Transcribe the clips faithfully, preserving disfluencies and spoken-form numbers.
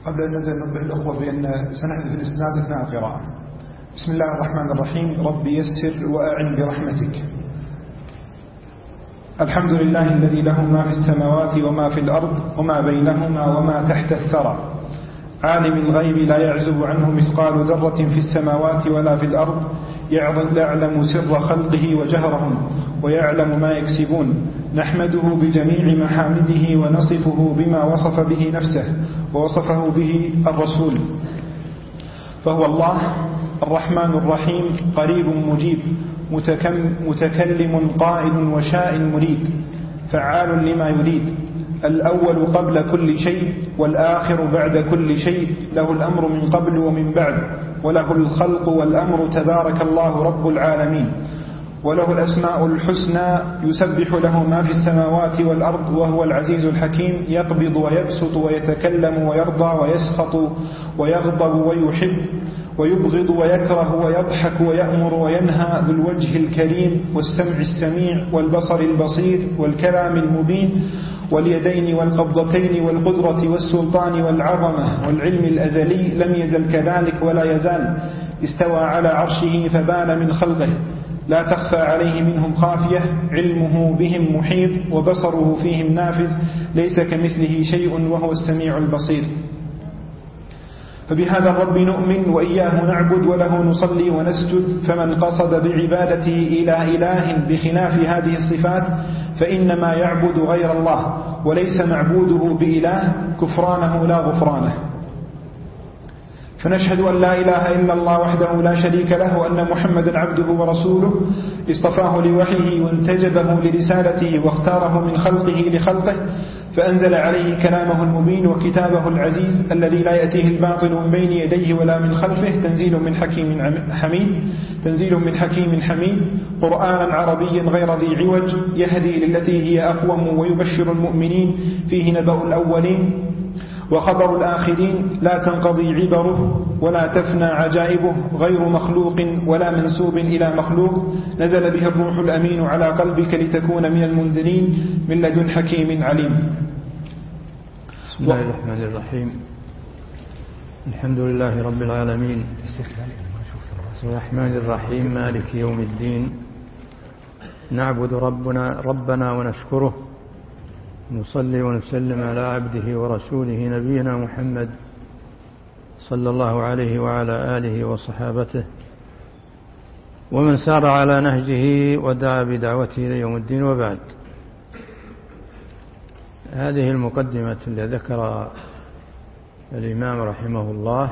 قبل أن نبدأ ننبه الأخوة بأن سنحدث الإسناد أثناء القراءة. بسم الله الرحمن الرحيم. رب يسر وأعن برحمتك. الحمد لله الذي له ما في السماوات وما في الأرض وما بينهما وما تحت الثرى، عالم الغيب لا يعزب عنه مثقال ذرة في السماوات ولا في الأرض، يعلم سر خلقه وجهرهم ويعلم ما يكسبون. نحمده بجميع محامده ونصفه بما وصف به نفسه ووصفه به الرسول، فهو الله الرحمن الرحيم، قريب مجيب، متكلم قائل وشاء مريد، فعال لما يريد، الأول قبل كل شيء والآخر بعد كل شيء، له الأمر من قبل ومن بعد، وله الخلق والأمر، تبارك الله رب العالمين. وله الأسماء الحسنى، يسبح له ما في السماوات والأرض، وهو العزيز الحكيم، يقبض ويبسط ويتكلم ويرضى ويسخط ويغضب ويحب ويبغض ويكره ويضحك ويأمر وينهى، ذو الوجه الكريم والسمع السميع والبصر البصير والكلام المبين واليدين والقبضتين والقدرة والسلطان والعظمة والعلم الأزلي، لم يزل كذلك ولا يزال، استوى على عرشه فبان من خلقه، لا تخفى عليه منهم خافية، علمه بهم محيط وبصره فيهم نافذ، ليس كمثله شيء وهو السميع البصير. فبهذا الرب نؤمن وإياه نعبد وله نصلي ونسجد، فمن قصد بعبادته إلى إله بخلاف هذه الصفات فإنما يعبد غير الله، وليس معبوده بإله، كفرانه لا غفرانه. فنشهد أن لا إله إلا الله وحده لا شريك له، وأن محمدا عبده ورسوله، اصطفاه لوحيه وانتجبه لرسالته واختاره من خلقه لخلقه، فأنزل عليه كلامه المبين وكتابه العزيز الذي لا يأتيه الباطل من بين يديه ولا من خلفه، تنزيل من حكيم حميد تنزيل من حكيم حميد قرآنا عربيا غير ذي عوج، يهدي للتي هي أقوم ويبشر المؤمنين، فيه نبأ الأولين وخبر الآخرين، لا تنقضي عبره ولا تفنى عجائبه، غير مخلوق ولا منسوب إلى مخلوق، نزل به الروح الأمين على قلبك لتكون من المنذرين من لدن حكيم عليم. بسم الله الرحمن الرحيم. الحمد لله رب العالمين، الرحمن الرحيم، مالك يوم الدين، نعبد ربنا ربنا ونشكره، نصلي ونسلم على عبده ورسوله نبينا محمد صلى الله عليه وعلى آله وصحابته ومن سار على نهجه ودعا بدعوته إلى يوم الدين، وبعد. هذه المقدمة التي ذكر الإمام رحمه الله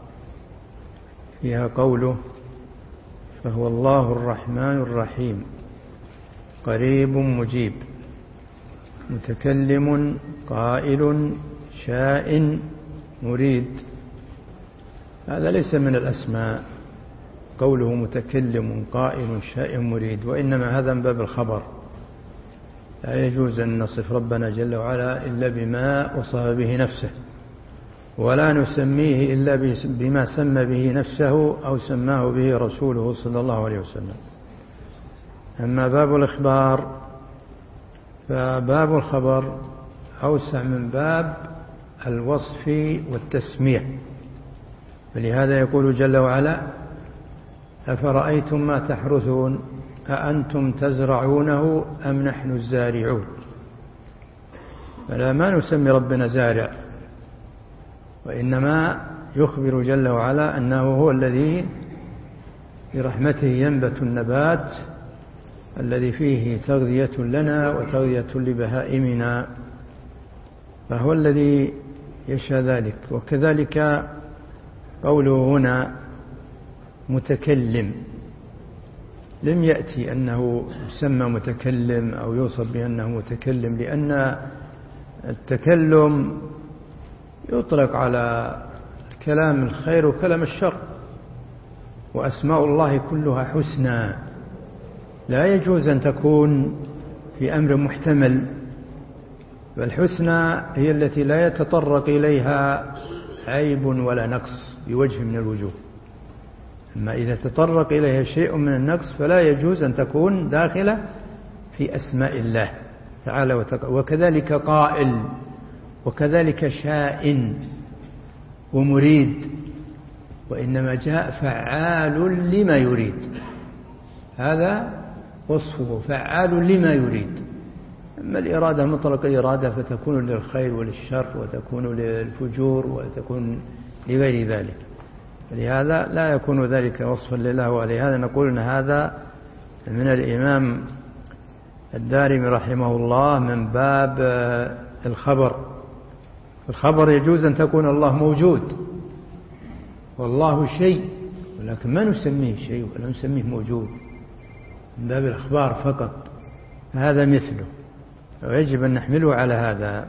فيها قوله: فهو الله الرحمن الرحيم، قريب مجيب، متكلم قائل شاء مريد. هذا ليس من الأسماء، قوله متكلم قائل شاء مريد، وإنما هذا من باب الخبر. لا يجوز أن نصف ربنا جل وعلا إلا بما وصف به نفسه، ولا نسميه إلا بما سمى به نفسه أو سماه به رسوله صلى الله عليه وسلم. أما باب الإخبار فباب الخبر أوسع من باب الوصف والتسمية، فلهذا يقول جل وعلا: أفرأيتم ما تحرثون أأنتم تزرعونه أم نحن الزارعون. فلا ما نسمي ربنا زارع، وإنما يخبر جل وعلا أنه هو الذي برحمته ينبت النبات الذي فيه تغذية لنا وتغذية لبهائمنا، فهو الذي يشاء ذلك. وكذلك قوله هنا متكلم، لم يأتي أنه يسمى متكلم أو يوصف بأنه متكلم، لأن التكلم يطلق على كلام الخير وكلام الشر، وأسماء الله كلها حسنى، لا يجوز أن تكون في أمر محتمل، فالحسنى هي التي لا يتطرق إليها عيب ولا نقص بوجه من الوجوه. أما إذا تطرق إليها شيء من النقص فلا يجوز أن تكون داخلة في أسماء الله تعالى وتقى. وكذلك قائل، وكذلك شاء، ومريد، وإنما جاء فعال لما يريد، هذا وصفه فعال لما يريد. أما الإرادة مطلق الإرادة فتكون للخير وللشر وتكون للفجور وتكون لغير ذلك، لهذا لا يكون ذلك وصفا لله. ولهذا نقول أن هذا من الإمام الدارمي رحمه الله من باب الخبر. الخبر يجوز أن تكون الله موجود والله شيء، ولكن ما نسميه شيء ولا نسميه موجود، من باب الأخبار فقط، هذا مثله ويجب أن نحمله على هذا.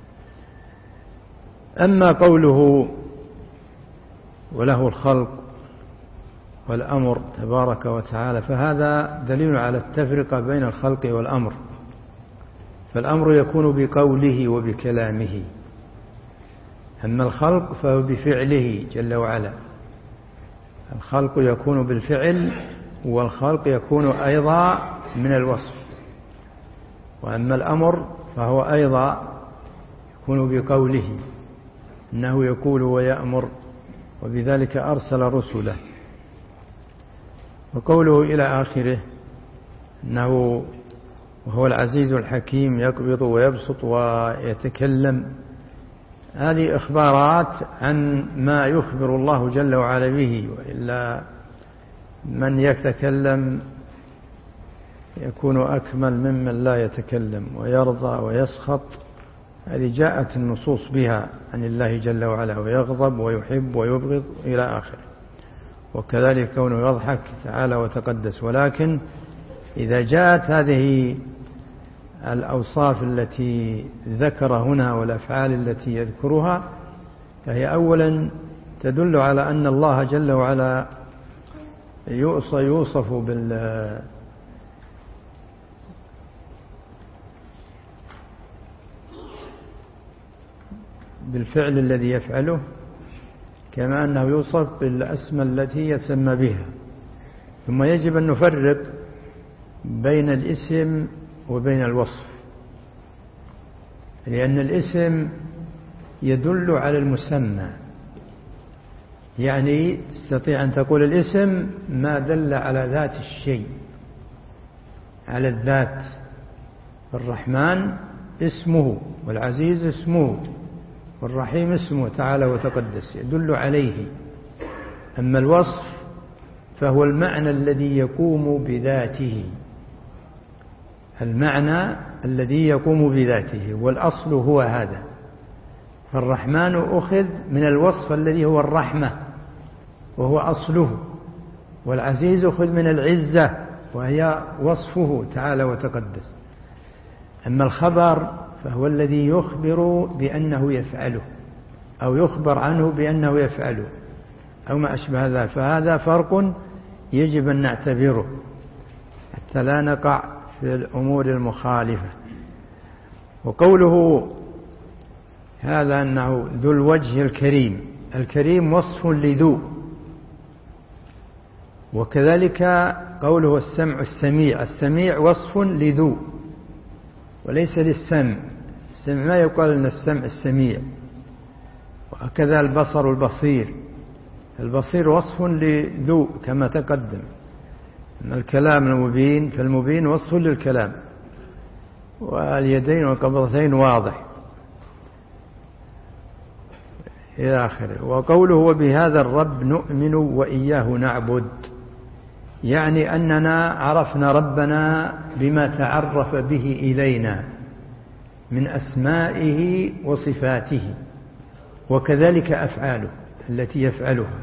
أما قوله وله الخلق والأمر تبارك وتعالى فهذا دليل على التفرقة بين الخلق والأمر، فالأمر يكون بقوله وبكلامه، أما الخلق فهو بفعله جل وعلا. الخلق يكون بالفعل والخلق يكون أيضا من الوصف، وأما الأمر فهو أيضا يكون بقوله، إنه يقول ويأمر، وبذلك أرسل رسله. وقوله إلى آخره إنه وهو العزيز الحكيم يقبض ويبسط ويتكلم، هذه إخبارات عن ما يخبر الله جل وعلا به، وإلا من يتكلم يكون أكمل ممن لا يتكلم، ويرضى ويسخط، هذه جاءت النصوص بها عن الله جل وعلا، ويغضب ويحب ويبغض إلى آخره. وكذلك كونه يضحك تعالى وتقدس. ولكن إذا جاءت هذه الأوصاف التي ذكر هنا والأفعال التي يذكرها فهي أولا تدل على أن الله جل وعلا يوصف بال بالفعل الذي يفعله، كما أنه يوصف بالأسماء التي يسمى بها. ثم يجب أن نفرق بين الاسم وبين الوصف، لأن الاسم يدل على المسمى، يعني تستطيع أن تقول الاسم ما دل على ذات الشيء، على الذات. الرحمن اسمه، والعزيز اسمه، والرحيم اسمه تعالى وتقدس، يدل عليه. أما الوصف فهو المعنى الذي يقوم بذاته، المعنى الذي يقوم بذاته، والأصل هو هذا. فالرحمن أخذ من الوصف الذي هو الرحمة وهو أصله، والعزيز أخذ من العزة وهي وصفه تعالى وتقدس. أما الخبر فهو الذي يخبر بأنه يفعله، أو يخبر عنه بأنه يفعله، أو ما أشبه ذلك. فهذا فرق يجب أن نعتبره حتى لا نقع في الأمور المخالفة. وقوله هذا أنه ذو الوجه الكريم، الكريم وصف لذو. وكذلك قوله السمع السميع، السميع وصف لذو وليس للسمع. السمع ما يقال أن السمع السميع. وكذا البصر البصير، البصير وصف لذو كما تقدم. أما الكلام المبين فالمبين وصف للكلام، واليدين والقبضتين واضح إلى آخره. وقوله وبهذا الرب نؤمن وإياه نعبد، يعني أننا عرفنا ربنا بما تعرف به إلينا من أسمائه وصفاته، وكذلك أفعاله التي يفعلها.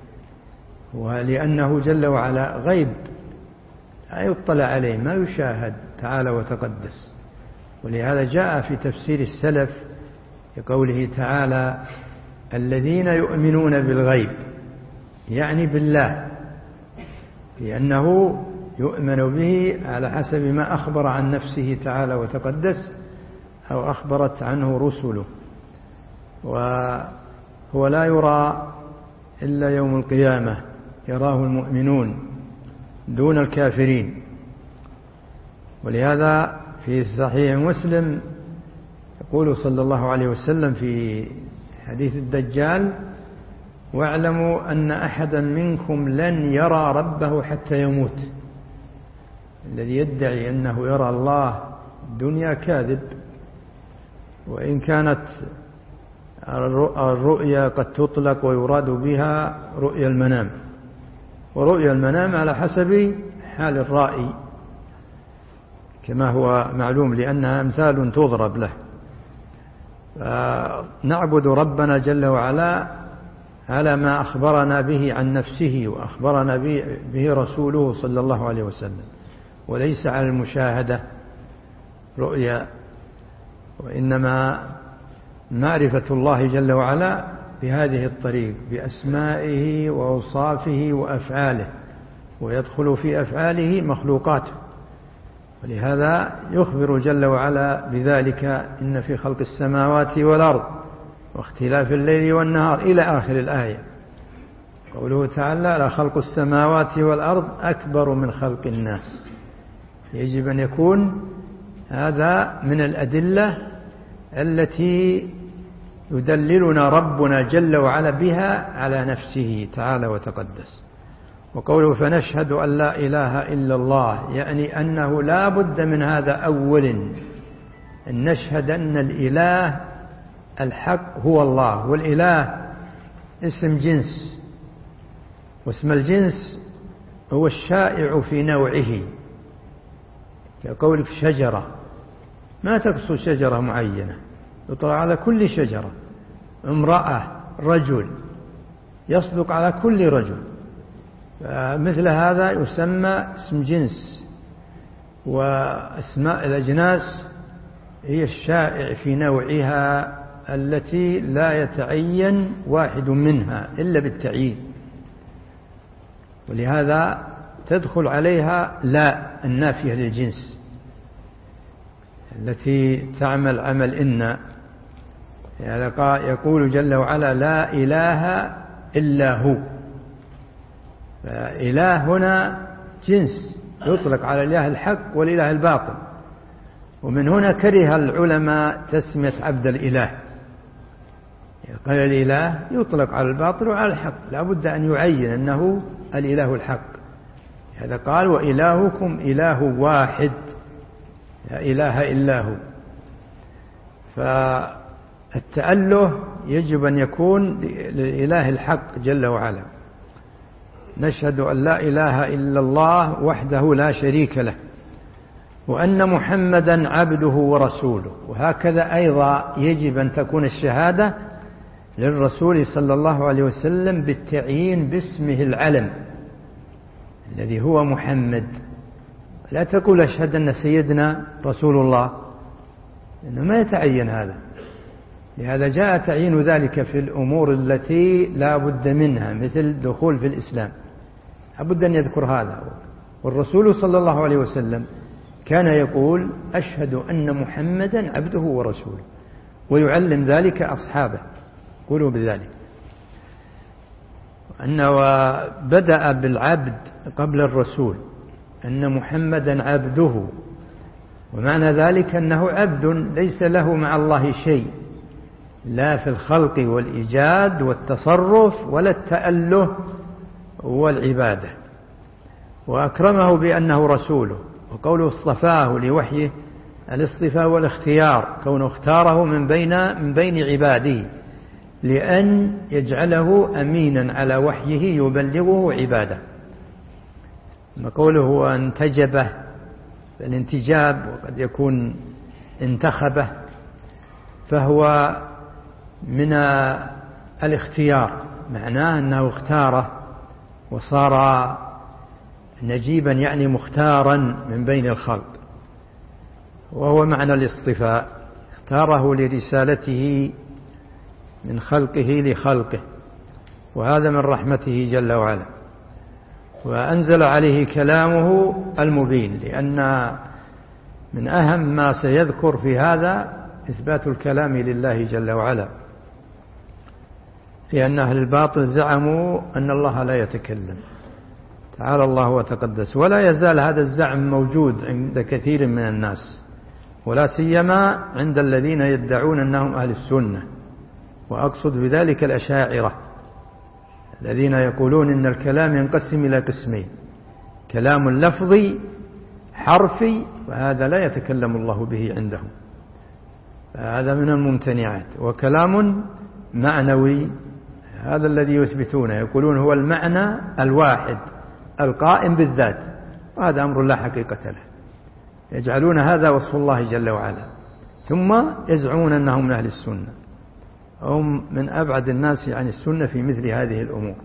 ولأنه جل وعلا غيب لا يطلع عليه، ما يشاهد تعالى وتقدس. ولهذا جاء في تفسير السلف لقوله تعالى الذين يؤمنون بالغيب، يعني بالله، لأنه يؤمن به على حسب ما أخبر عن نفسه تعالى وتقدس أو أخبرت عنه رسله. وهو لا يرى إلا يوم القيامة، يراه المؤمنون دون الكافرين. ولهذا في صحيح مسلم يقول صلى الله عليه وسلم في حديث الدجال واعلموا أن أحدا منكم لن يرى ربه حتى يموت. الذي يدعي أنه يرى الله الدنيا كاذب، وإن كانت الرؤيا قد تطلق ويراد بها رؤيا المنام، ورؤيا المنام على حسب حال الرائي كما هو معلوم، لأنها أمثال تضرب له. نعبد ربنا جل وعلا على ما أخبرنا به عن نفسه وأخبرنا به رسوله صلى الله عليه وسلم، وليس على المشاهدة رؤيا، وإنما معرفة الله جل وعلا بهذه الطريق، بأسمائه وأوصافه وأفعاله، ويدخل في أفعاله مخلوقاته. ولهذا يخبر جل وعلا بذلك: إن في خلق السماوات والأرض واختلاف الليل والنهار إلى آخر الآية. قوله تعالى: لخلق السماوات والأرض أكبر من خلق الناس. يجب أن يكون هذا من الأدلة التي يدللنا ربنا جل وعلا بها على نفسه تعالى وتقدس. وقوله: فنشهد أن لا إله إلا الله، يعني أنه لا بد من هذا أولا، أن نشهد أن الإله الحق هو الله. والإله اسم جنس، واسم الجنس هو الشائع في نوعه، كقولك شجرة، ما تقصد شجرة معينة، يطلق على كل شجرة. امرأة، رجل، يصدق على كل رجل. مثل هذا يسمى اسم جنس. وأسماء الأجناس هي الشائع في نوعها التي لا يتعين واحد منها إلا بالتعيين، ولهذا تدخل عليها لا النافية للجنس التي تعمل عمل إن. يقول جل وعلا: لا إله إلا هو. فإله هنا جنس يطلق على الإله الحق والإله الباطل، ومن هنا كره العلماء تسمية عبد الإله. قال الإله يطلق على الباطل وعلى الحق، لا بد أن يعين أنه الإله الحق. هذا قال: وإلهكم إله واحد لا إله إلا هو. فالتأله يجب أن يكون للإله الحق جل وعلا. نشهد أن لا إله إلا الله وحده لا شريك له، وأن محمدا عبده ورسوله. وهكذا أيضا يجب أن تكون الشهادة للرسول صلى الله عليه وسلم بالتعيين باسمه العلم الذي هو محمد. لا تقول أشهد أن سيدنا رسول الله، إنه ما يتعين هذا. لهذا جاء تعيين ذلك في الأمور التي لا بد منها، مثل دخول في الإسلام، لا بد أن يذكر هذا. والرسول صلى الله عليه وسلم كان يقول: أشهد أن محمدا عبده ورسوله، ويعلم ذلك أصحابه، قولوا بذلك. أنه بدأ بالعبد قبل الرسول، أن محمدا عبده، ومعنى ذلك أنه عبد ليس له مع الله شيء، لا في الخلق والإيجاد والتصرف ولا التأله والعبادة. وأكرمه بأنه رسوله. وقوله اصطفاه لوحيه، الاصطفاء والاختيار، كونه اختاره من بين من بين عباده لأن يجعله أمينا على وحيه يبلغه عباده. قوله انتجبه، الانتجاب وقد يكون انتخبه، فهو من الاختيار، معناه أنه اختاره وصار نجيبا، يعني مختارا من بين الخلق. وهو معنى الاصطفاء، اختاره لرسالته من خلقه لخلقه، وهذا من رحمته جل وعلا. وأنزل عليه كلامه المبين، لأن من أهم ما سيذكر في هذا إثبات الكلام لله جل وعلا، لأن أهل الباطل زعموا أن الله لا يتكلم، تعالى الله وتقدس. ولا يزال هذا الزعم موجود عند كثير من الناس، ولا سيما عند الذين يدعون أنهم أهل السنة، وأقصد بذلك الأشاعرة، الذين يقولون إن الكلام ينقسم إلى قسمين: كلام لفظي حرفي، وهذا لا يتكلم الله به عندهم، هذا من الممتنعات، وكلام معنوي، هذا الذي يثبتونه، يقولون هو المعنى الواحد القائم بالذات، وهذا أمر لا حقيقة له، يجعلون هذا وصف الله جل وعلا، ثم يزعمون أنهم من أهل السنة. هم من أبعد الناس عن السنة في مثل هذه الأمور.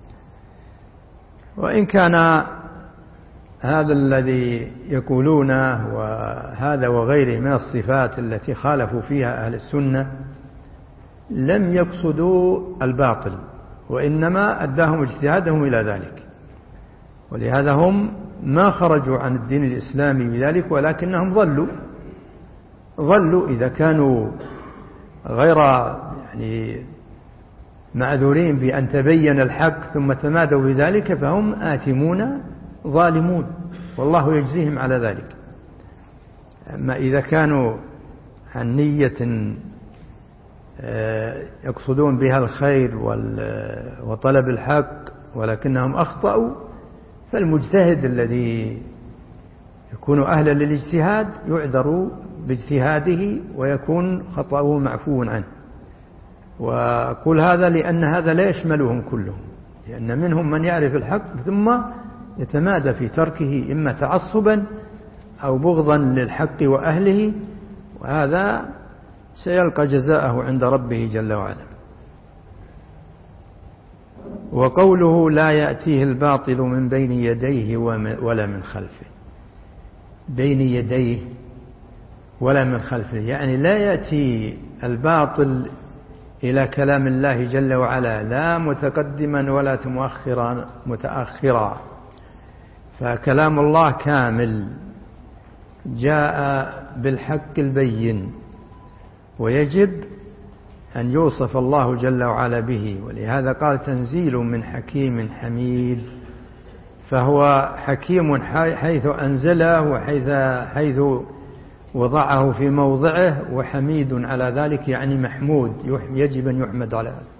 وإن كان هذا الذي يقولونه وهذا وغيره من الصفات التي خالفوا فيها أهل السنة لم يقصدوا الباطل، وإنما أداهم اجتهادهم إلى ذلك، ولهذا هم ما خرجوا عن الدين الإسلامي بذلك، ولكنهم ظلوا ظلوا إذا كانوا غير يعني معذورين بأن تبين الحق ثم تمادوا بذلك فهم آثمون ظالمون، والله يجزيهم على ذلك. أما إذا كانوا عن نية يقصدون بها الخير وطلب الحق ولكنهم أخطأوا، فالمجتهد الذي يكون أهلا للاجتهاد يعذر باجتهاده ويكون خطأه معفو عنه. وأقول هذا لأن هذا لا يشملهم كلهم، لأن منهم من يعرف الحق ثم يتمادى في تركه إما تعصبا أو بغضا للحق وأهله، وهذا سيلقى جزاءه عند ربه جل وعلا. وقوله لا يأتيه الباطل من بين يديه ولا من خلفه، بين يديه ولا من خلفه يعني لا يأتي الباطل إلى كلام الله جل وعلا لا متقدما ولا مؤخرا متأخرا، فكلام الله كامل جاء بالحق البين، ويجب أن يوصف الله جل وعلا به، ولهذا قال تنزيل من حكيم حميد، فهو حكيم حيث أنزله وحيث حيث وضعه في موضعه، وحميد على ذلك يعني محمود يجب أن يحمد على هذا،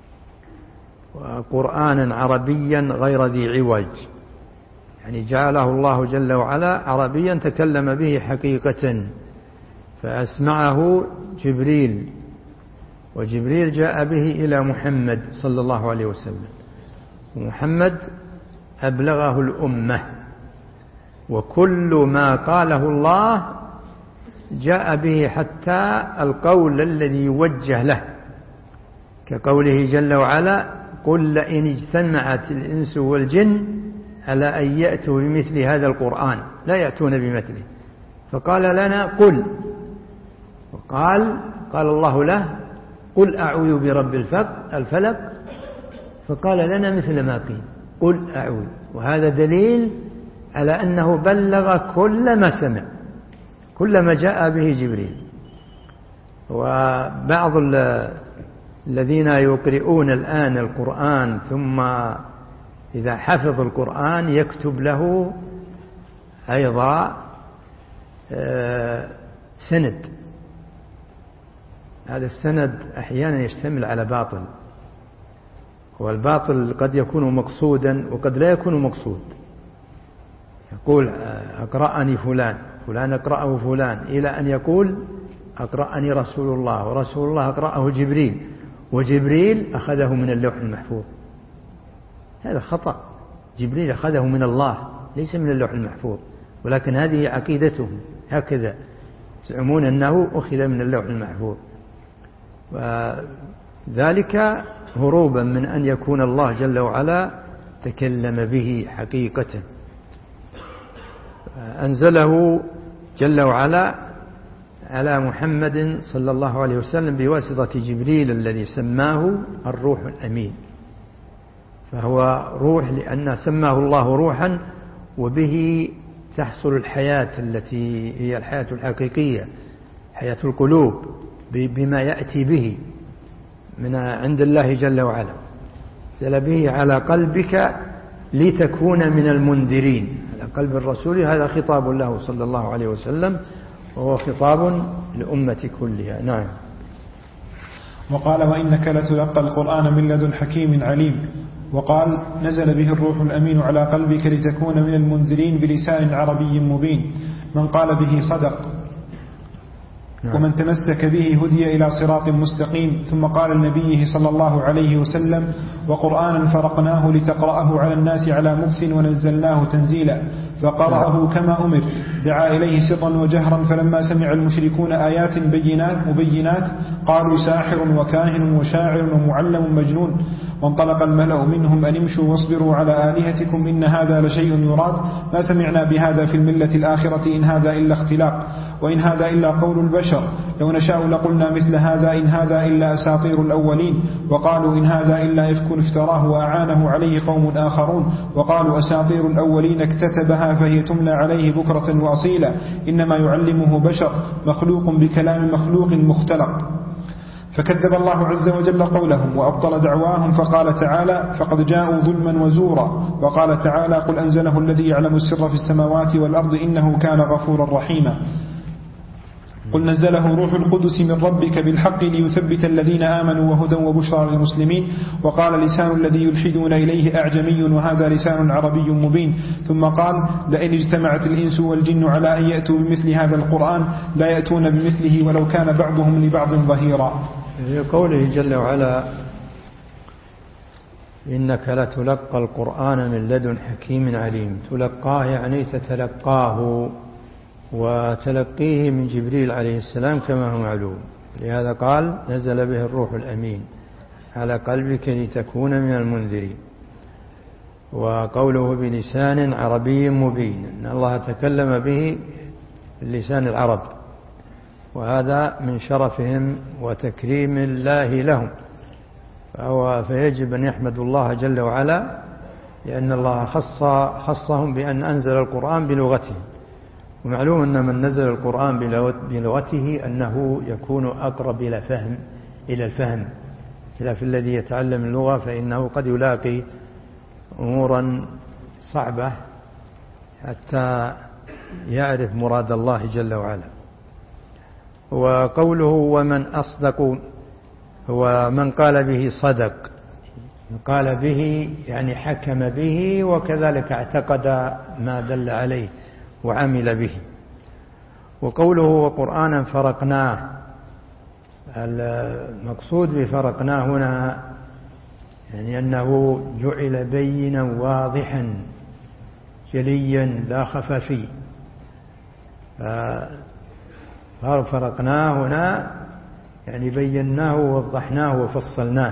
وقرآنا عربيا غير ذي عوج، يعني جعله الله جل وعلا عربيا تكلم به حقيقة، فأسمعه جبريل، وجبريل جاء به إلى محمد صلى الله عليه وسلم، ومحمد أبلغه الأمة، وكل ما قاله الله جاء به حتى القول الذي يوجه له، كقوله جل وعلا قل لئن اجتمعت الإنس والجن على أن يأتوا بمثل هذا القرآن لا يأتون بمثله، فقال لنا قل، وقال قال الله له قل أعوذ برب الفلق، فقال لنا مثل ما قيل قل أعوذ، وهذا دليل على أنه بلغ كل ما سمع، كل ما جاء به جبريل. وبعض الذين يقرؤون الآن القرآن ثم إذا حفظ القرآن يكتب له أيضا سند، هذا السند أحيانا يشتمل على باطل، والباطل قد يكون مقصودا وقد لا يكون مقصود، يقول أقرأني فلان فلان أقرأه فلان، إلى أن يقول أقرأني رسول الله، ورسول الله أقرأه جبريل، وجبريل أخذه من اللوح المحفوظ، هذا خطأ، جبريل أخذه من الله ليس من اللوح المحفوظ، ولكن هذه عقيدتهم هكذا يزعمون أنه أخذ من اللوح المحفوظ، وذلك هروبا من أن يكون الله جل وعلا تكلم به حقيقة. أنزله جل وعلا على محمد صلى الله عليه وسلم بواسطة جبريل الذي سماه الروح الأمين، فهو روح لأن سماه الله روحا، وبه تحصل الحياة التي هي الحياة الحقيقية، حياة القلوب، بما يأتي به من عند الله جل وعلا، نزل به على قلبك لتكون من المنذرين، على قلب الرسول، هذا خطاب له صلى الله عليه وسلم، وهو خطاب لأمة كلها. نعم. وقال وإنك لتلقى القرآن من لدن حكيم عليم، وقال نزل به الروح الأمين على قلبك لتكون من المنذرين بلسان عربي مبين. من قال به صدق ومن تمسك به هدي إلى صراط مستقيم. ثم قال النبي صلى الله عليه وسلم وقرآنا فرقناه لتقرأه على الناس على مكث ونزلناه تنزيلا، فقرأه كما أمر، دعا إليه سرا وجهرا، فلما سمع المشركون آيات بينات مبينات قالوا ساحر وكاهن وشاعر ومعلم مجنون. وانطلق الملأ منهم أن امشوا واصبروا على آلهتكم إن هذا لشيء يراد، ما سمعنا بهذا في الملة الآخرة إن هذا إلا اختلاق، وإن هذا إلا قول البشر، لو نشاء لقلنا مثل هذا إن هذا إلا أساطير الأولين. وقالوا إن هذا إلا إفك افتراه وأعانه عليه قوم آخرون. وقالوا أساطير الأولين اكتتبها فهي تملى عليه بكرة وأصيلا، إنما يعلمه بشر مخلوق بكلام مخلوق مختلق. فكذب الله عز وجل قولهم وأبطل دعواهم، فقال تعالى فقد جاءوا ظلما وزورا. وقال تعالى قل أنزله الذي يعلم السر في السماوات والأرض إنه كان غفورا رحيما. قل نزله روح القدس من ربك بالحق ليثبت الذين آمنوا وهدى وبشرى للمسلمين. وقال لسان الذي يلحدون إليه أعجمي وهذا لسان عربي مبين. ثم قال لئن اجتمعت الإنس والجن على أن يأتوا بمثل هذا القرآن لا يأتون بمثله ولو كان بعضهم لبعض ظهيرا. في قوله جل وعلا إنك لتلقى القرآن من لدن حكيم عليم، تلقاه يعني تتلقاه، وتلقيه من جبريل عليه السلام كما هو معلوم، لهذا قال نزل به الروح الأمين على قلبك لتكون من المنذرين. وقوله بلسان عربي مبين أن الله تكلم به بلسان العرب، وهذا من شرفهم وتكريم الله لهم، فهو فيجب أن يحمد الله جل وعلا لأن الله خص خصهم بأن أنزل القرآن بلغتهم. ومعلوم أن من نزل القرآن بلغته أنه يكون أقرب إلى فهم إلى الفهم، خلاف الذي يتعلم اللغة فإنه قد يلاقي أمورا صعبة حتى يعرف مراد الله جل وعلا. وقوله ومن أصدق هو من قال به صدق، قال به يعني حكم به وكذلك اعتقد ما دل عليه وعمل به. وقوله وقرآنا فرقناه، المقصود بفرقناه هنا يعني أنه جعل بينا واضحا جليا لا خفى فيه، فرقناه هنا يعني بيناه ووضحناه وفصلناه.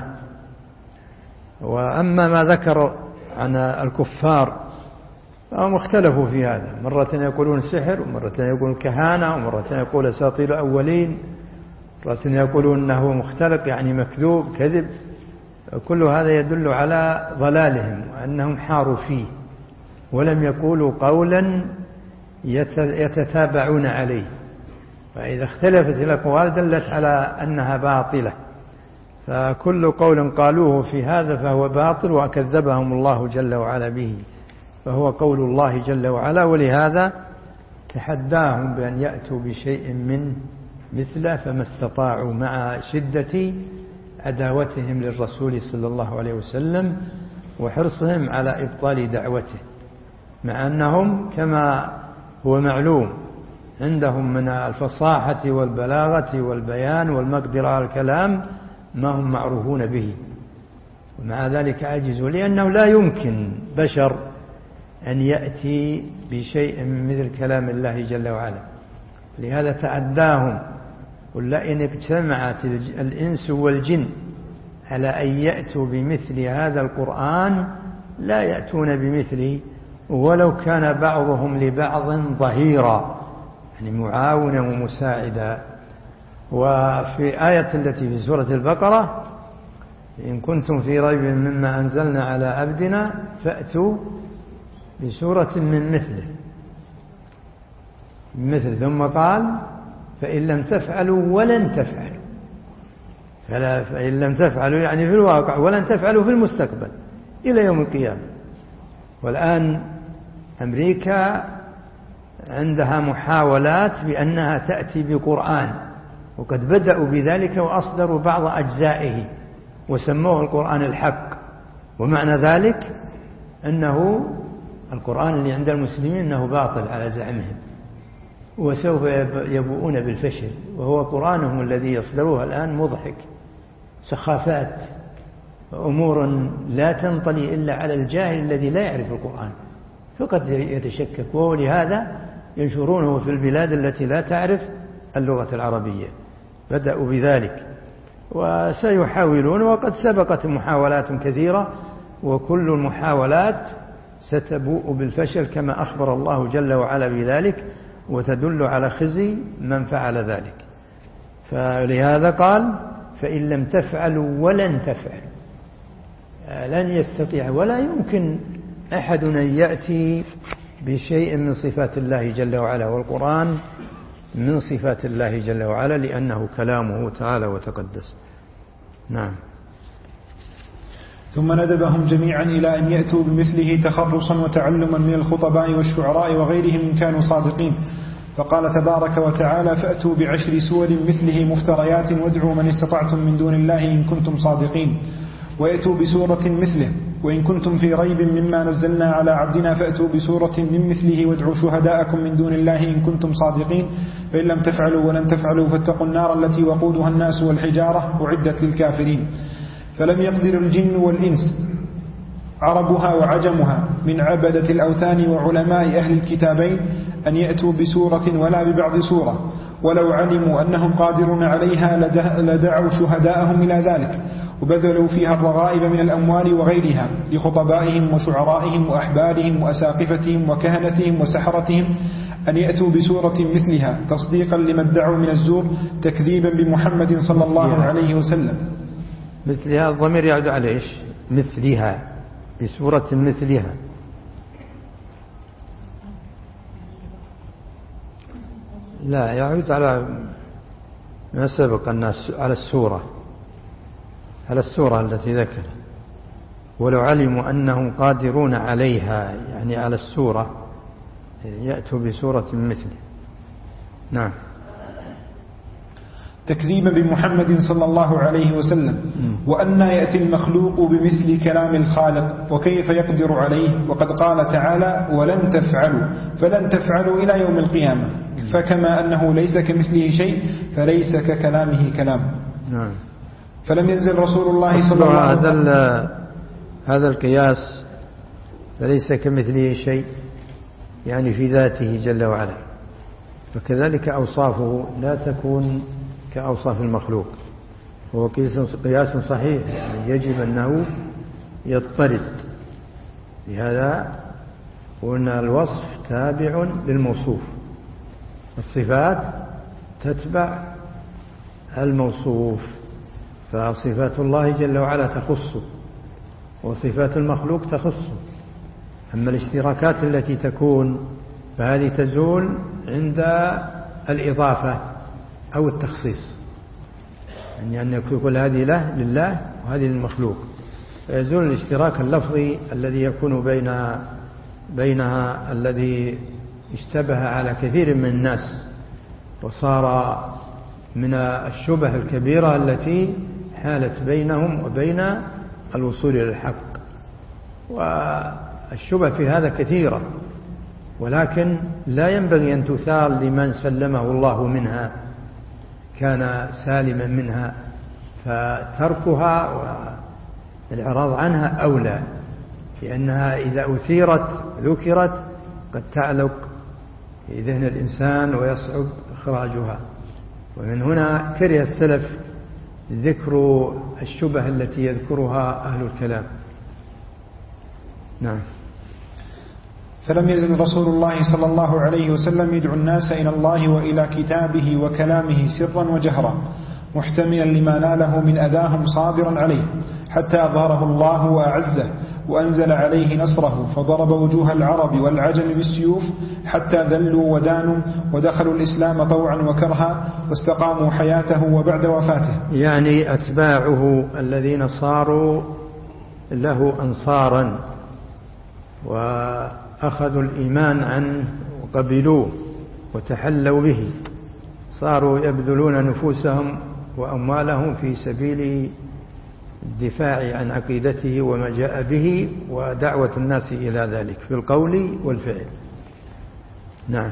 وأما ما ذكر عن الكفار فهم اختلفوا في هذا، مرة يقولون سحر، ومرة يقولون كهانة، ومرة يقول أساطير الأولين، مرة يقولون أنه مختلق يعني مكذوب كذب. كل هذا يدل على ضلالهم وأنهم حاروا فيه ولم يقولوا قولا يتتابعون عليه، فإذا اختلفت الأقوال دلت على أنها باطلة، فكل قول قالوه في هذا فهو باطل وكذبهم الله جل وعلا به، فهو قول الله جل وعلا. ولهذا تحداهم بأن يأتوا بشيء من مثله فما استطاعوا مع شدة عداوتهم للرسول صلى الله عليه وسلم وحرصهم على إبطال دعوته، مع أنهم كما هو معلوم عندهم من الفصاحة والبلاغة والبيان والمقدرة على الكلام ما هم معروفون به، ومع ذلك عجزوا، لأنه لا يمكن بشر أن يأتي بشيء مثل كلام الله جل وعلا. لهذا تعداهم قل لئن اجتمعت الإنس والجن على أن يأتوا بمثل هذا القرآن لا يأتون بمثله ولو كان بعضهم لبعض ظهيرا، يعني معاونا ومساعدا. وفي آية التي في سورة البقرة إن كنتم في ريب مما أنزلنا على عبدنا فأتوا بسورة من مثله مثل ثم قال فإن لم تفعلوا ولن تفعلوا، فلا فإن لم تفعلوا يعني في الواقع، ولن تفعلوا في المستقبل إلى يوم القيامة. والآن أمريكا عندها محاولات بأنها تأتي بقرآن، وقد بدأوا بذلك وأصدروا بعض أجزائه وسموه القرآن الحق، ومعنى ذلك أنه القرآن اللي عند المسلمين أنه باطل على زعمهم، وسوف يبوؤون بالفشل، وهو قرآنهم الذي يصدروه الآن مضحك، سخافات، أمور لا تنطلي إلا على الجاهل الذي لا يعرف القرآن فقط يتشكك، ولهذا ينشرونه في البلاد التي لا تعرف اللغة العربية. بدأوا بذلك وسيحاولون، وقد سبقت محاولات كثيرة، وكل المحاولات ستبوء بالفشل كما أخبر الله جل وعلا بذلك، وتدل على خزي من فعل ذلك. فلهذا قال فإن لم تفعلوا ولن تفعلوا، لن يستطيع ولا يمكن أحد أن يأتي بشيء من صفات الله جل وعلا، والقرآن من صفات الله جل وعلا لأنه كلامه تعالى وتقدس. نعم. ثم ندبهم جميعا إلى أن يأتوا بمثله تخرصا وتعلما من الخطباء والشعراء وغيرهم إن كانوا صادقين، فقال تبارك وتعالى فأتوا بعشر سور مثله مفتريات وادعوا من استطعتم من دون الله إن كنتم صادقين، ويأتوا بسورة مثله، وإن كنتم في ريب مما نزلنا على عبدنا فأتوا بسورة من مثله وادعوا شهداءكم من دون الله إن كنتم صادقين، فإن لم تفعلوا ولن تفعلوا فاتقوا النار التي وقودها الناس والحجارة أعدت للكافرين. فلم يقدر الجن والإنس عربها وعجمها من عبدة الأوثان وعلماء أهل الكتابين أن يأتوا بسورة ولا ببعض سورة، ولو علموا أنهم قادرون عليها لدعوا شهداءهم إلى ذلك، وبذلوا فيها الرغائب من الأموال وغيرها لخطبائهم وشعرائهم وأحبارهم وأساقفتهم وكهنتهم وسحرتهم أن يأتوا بسورة مثلها تصديقا لما ادعوا من الزور، تكذيبا بمحمد صلى الله عليه وسلم. مثلها الضمير يعود على إيش؟ مثلها، بسورة مثلها. لا، يعود على ما سبق الناس على السورة، على السورة التي ذكر، ولو علموا أنهم قادرون عليها يعني على السورة يأتوا بسورة مثله. نعم. تكذيبا بمحمد صلى الله عليه وسلم. وأن يأتي المخلوق بمثل كلام الخالق وكيف يقدر عليه، وقد قال تعالى ولن تفعلوا، فلن تفعلوا إلى يوم القيامة، فكما أنه ليس كمثله شيء فليس ككلامه كلام. نعم. فلم ينزل رسول الله صلى الله عليه وسلم هذا هذا القياس فليس كمثله شيء يعني في ذاته جل وعلا، فكذلك أوصافه لا تكون كأوصاف المخلوق، هو قياس صحيح يعني يجب أنه يضطرد. لهذا قلنا الوصف تابع للموصوف، الصفات تتبع الموصوف، فصفات الله جل وعلا تخصه وصفات المخلوق تخصه. أما الاشتراكات التي تكون فهذه تزول عند الإضافة أو التخصيص، يعني أن يقول هذه له لله وهذه للمخلوق، فيزول الاشتراك اللفظي الذي يكون بين بينها الذي اشتبه على كثير من الناس، وصار من الشبه الكبيرة التي حالت بينهم وبين الوصول إلى الحق. والشبه في هذا كثيرة، ولكن لا ينبغي أن تثار لمن سلمه الله منها كان سالما منها، فتركها والإعراض عنها أولى، لأنها إذا أثيرت ذكرت قد تعلق في ذهن الإنسان ويصعب إخراجها. ومن هنا كره السلف ذكر الشبه التي يذكرها أهل الكلام. نعم. فلم يزل رسول الله صلى الله عليه وسلم يدعو الناس إلى الله وإلى كتابه وكلامه سرا وجهرا، محتملا لما ناله من أذاهم صابرا عليه، حتى أظهره الله وأعزه وأنزل عليه نصره، فضرب وجوه العرب والعجم بالسيوف حتى ذلوا ودانوا ودخلوا الإسلام طوعا وكرها واستقاموا حياته وبعد وفاته. يعني أتباعه الذين صاروا له أنصارا وأخذوا الإيمان عنه وقبلوه وتحلوا به، صاروا يبذلون نفوسهم وأموالهم في سبيل الدفاع عن عقيدته وما جاء به ودعوة الناس إلى ذلك في القول والفعل. نعم.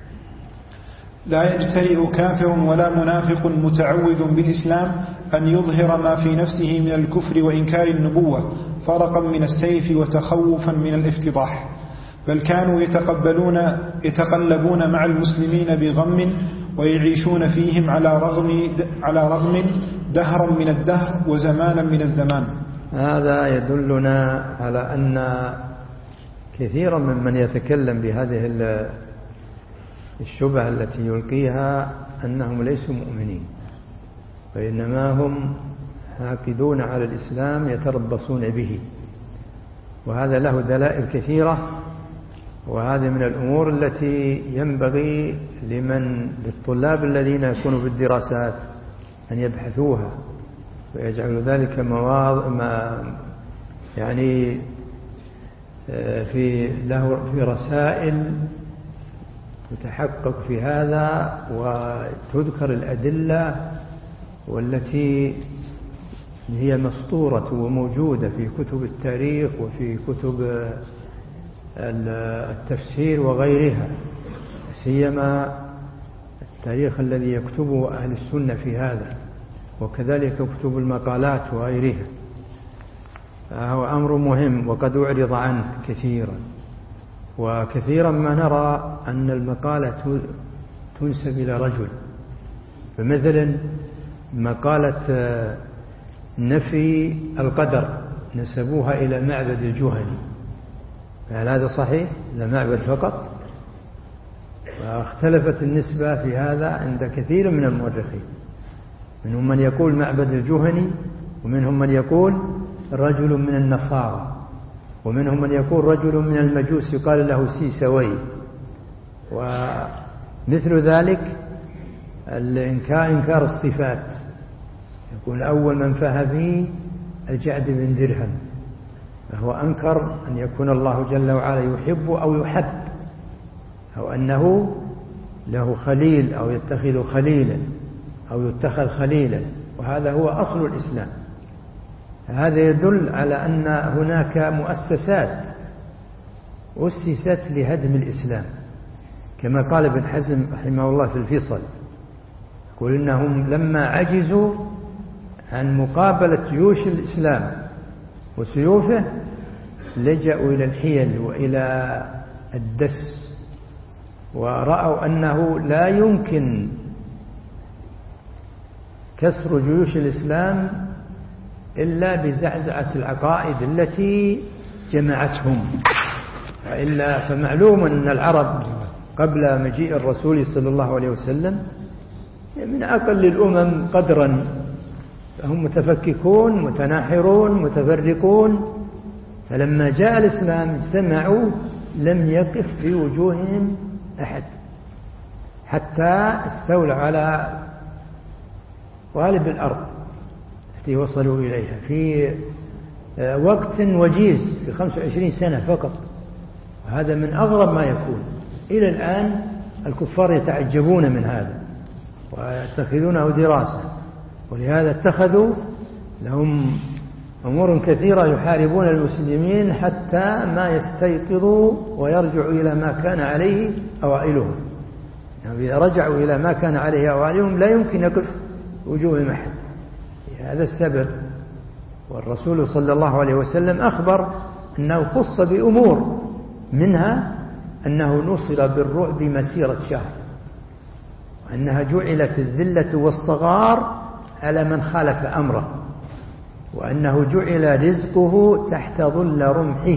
لا يجترئ كافر ولا منافق متعوذ بالإسلام أن يظهر ما في نفسه من الكفر وإنكار النبوة فرقا من السيف وتخوفا من الافتضاح، بل كانوا يتقبلون يتقلبون مع المسلمين بغم ويعيشون فيهم على رغم على رغم دهرا من الدهر وزمانا من الزمان. هذا يدلنا على أن كثيرا ممن يتكلم بهذه الشبهة التي يلقيها أنهم ليسوا مؤمنين، وإنما هم عاقدون على الإسلام يتربصون به، وهذا له دلائل كثيرة، وهذه من الأمور التي ينبغي لمن للطلاب الذين يكونوا في الدراسات أن يبحثوها ويجعلوا ذلك مواضع ما يعني في له في رسائل تتحقق في هذا وتذكر الأدلة والتي هي مسطورة وموجودة في كتب التاريخ وفي كتب التفسير وغيرها، سيما التاريخ الذي يكتبه أهل السنة في هذا، وكذلك كتب المقالات وغيرها. هو أمر مهم وقد أعرض عنه كثيرا، وكثيرا ما نرى أن المقالة تنسب إلى رجل، فمثلا مقالة نفي القدر نسبوها إلى معبد الجهني، هل هذا صحيح؟ إلى معبد فقط؟ واختلفت النسبة في هذا عند كثير من المؤرخين، منهم من يقول معبد الجهني، ومنهم من يقول رجل من النصارى، ومنهم من يقول رجل من المجوس يقال له سيسوي. ومثل ذلك إنكار الصفات، يقول أول من فهم فيه الجعد بن درهم، فهو أنكر أن يكون الله جل وعلا يحب أو يحب، أو أنه له خليل أو يتخذ خليلا أو يتخذ خليلا، وهذا هو أصل الإسلام. هذا يدل على أن هناك مؤسسات أسست لهدم الإسلام، كما قال ابن حزم رحمه الله في الفصل، يقول إنهم لما عجزوا عن مقابلة جيوش الإسلام وسيوفه لجأوا إلى الحيل وإلى الدس، ورأوا أنه لا يمكن كسر جيوش الإسلام إلا بزعزعة العقائد التي جمعتهم، وإلا فمعلوم أن العرب قبل مجيء الرسول صلى الله عليه وسلم من أقل الأمم قدرا، فهم متفككون متناحرون متفرقون، فلما جاء الإسلام اجتمعوا لم يقف في وجوههم أحد حتى استولوا على غالب الأرض التي وصلوا إليها في وقت وجيز، في خمس وعشرين سنة فقط. وهذا من أغرب ما يكون. إلى الآن الكفار يتعجبون من هذا ويتخذونه دراسة، ولهذا اتخذوا لهم أمور كثيرة يحاربون المسلمين حتى ما يستيقظوا ويرجعوا إلى ما كان عليه أوائلهم. يعني إذا رجعوا إلى ما كان عليه أوائلهم لا يمكن يقف وجوههم أحد. هذا السبب. والرسول صلى الله عليه وسلم أخبر أنه خص بأمور، منها أنه نصر بالرعب مسيرة شهر، وأنها جعلت الذلة والصغار على من خالف أمره، وأنه جعل رزقه تحت ظل رمحه.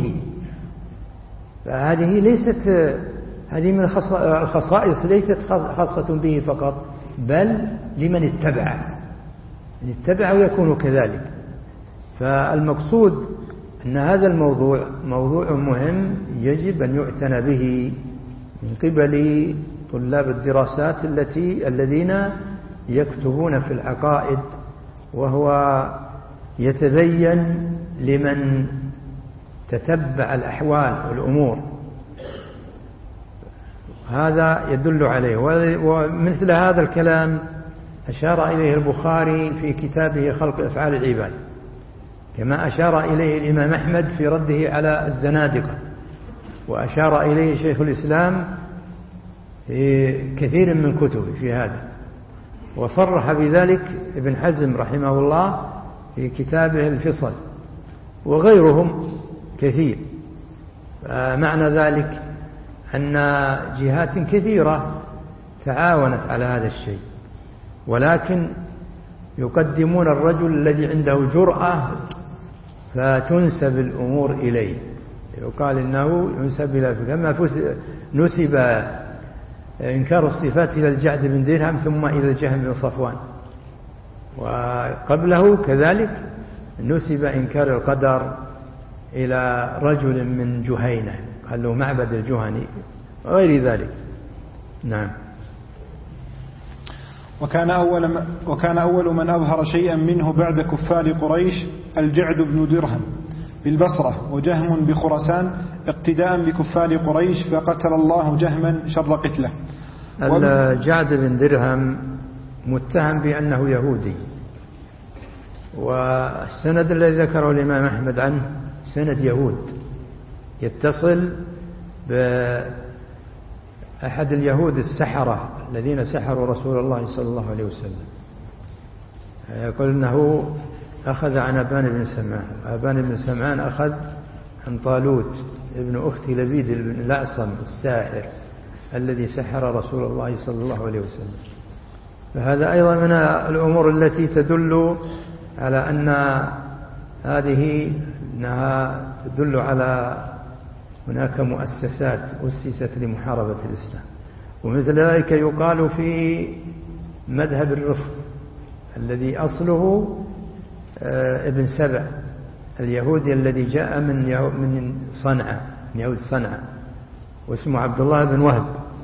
فهذه ليست هذه من الخصائص ليست خاصة به فقط، بل لمن اتبع، من اتبعه يكون كذلك. فالمقصود أن هذا الموضوع موضوع مهم يجب أن يعتنى به من قبل طلاب الدراسات التي الذين يكتبون في العقائد، وهو يتبين لمن تتبع الأحوال والأمور. هذا يدل عليه. ومثل هذا الكلام أشار إليه البخاري في كتابه خلق أفعال العباد، كما أشار إليه الإمام أحمد في رده على الزنادقة، وأشار إليه شيخ الإسلام في كثير من كتبه في هذا، وصرح بذلك ابن حزم رحمه الله في كتابه الفصل، وغيرهم كثير. معنى ذلك أن جهات كثيرة تعاونت على هذا الشيء، ولكن يقدمون الرجل الذي عنده جرأة فتنسب الأمور إليه، يقال إنه ينسب إلى كما نسب إنكار الصفات إلى الجعد بن درهم ثم إلى الجهم بن صفوان، وقبله كذلك نسب إنكار القدر إلى رجل من جهينة قال له معبد الجهني وغير ذلك. نعم. وكان أول, وكان أول من أظهر شيئا منه بعد كفار قريش الجعد بن درهم بالبصرة، وجهم بخراسان اقتداء بكفار قريش، فقتل الله جهما شر قتله. الجعد بن درهم متهم بأنه يهودي، والسند الذي ذكره الإمام أحمد عنه سند يهود يتصل بأحد اليهود السحرة الذين سحروا رسول الله صلى الله عليه وسلم. يقول أنه أخذ عن أبان بن سمعان، أبان بن سمعان أخذ عن طالوت ابن أخت لبيد بن الأعصم الساحر الذي سحر رسول الله صلى الله عليه وسلم. فهذا أيضا من الأمور التي تدل على أن هذه أنها تدل على هناك مؤسسات أسست لمحاربة الإسلام. ومثل ذلك يقال في مذهب الرفض الذي أصله ابن سبع اليهودي الذي جاء من من صنعاء، من يهود صنعاء، واسمه عبد الله بن وهب،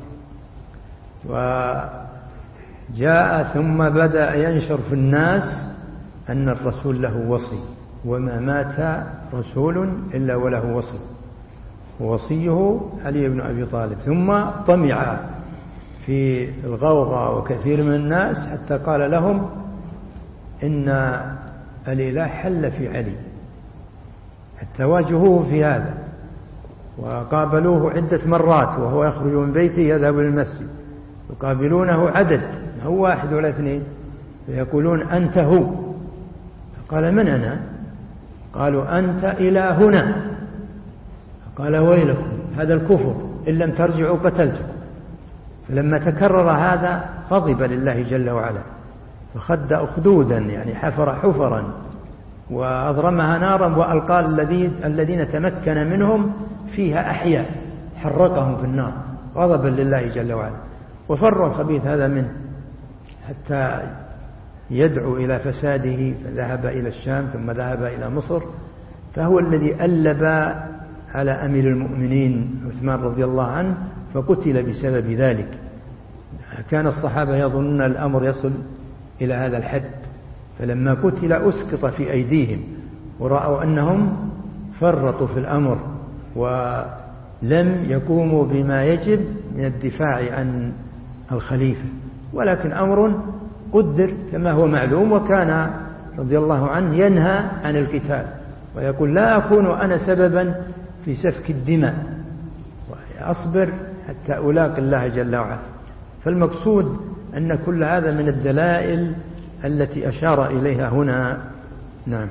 وجاء ثم بدأ ينشر في الناس أن الرسول له وصي، وما مات رسول إلا وله وصي، ووصيه علي بن أبي طالب. ثم طمع في الغوغاء وكثير من الناس حتى قال لهم إن الإله حل في علي، حتى واجهوه في هذا وقابلوه عدة مرات وهو يخرج من بيته يذهب للمسجد، يقابلونه عدد هو واحد ولا اثنين، فيقولون أنت هو، قال من أنا؟ قالوا أنت إلهنا. قال ويلكم هذا الكفر إن لم ترجعوا قتلتكم. فلما تكرر هذا غضب لله جل وعلا فخد أخدودا، يعني حفر حفرا وأضرمها نارا وألقى الذين تمكن منهم فيها أحياء، حرقهم في النار غضبا لله جل وعلا. وفر الخبيث هذا منه حتى يدعو إلى فساده، فذهب إلى الشام ثم ذهب إلى مصر، فهو الذي ألب على أمير المؤمنين عثمان رضي الله عنه فقتل بسبب ذلك. كان الصحابة يظنون الأمر يصل إلى هذا الحد، فلما قتل أسقط في أيديهم ورأوا أنهم فرطوا في الأمر ولم يقوموا بما يجب من الدفاع عن الخليفة، ولكن أمر قدر كما هو معلوم. وكان رضي الله عنه ينهى عن القتال ويقول لا أكون أنا سببا في سفك الدماء، وأصبر حتى ألاقي الله جل وعلا. فالمقصود أن كل هذا من الدلائل التي أشار إليها هنا. نعم.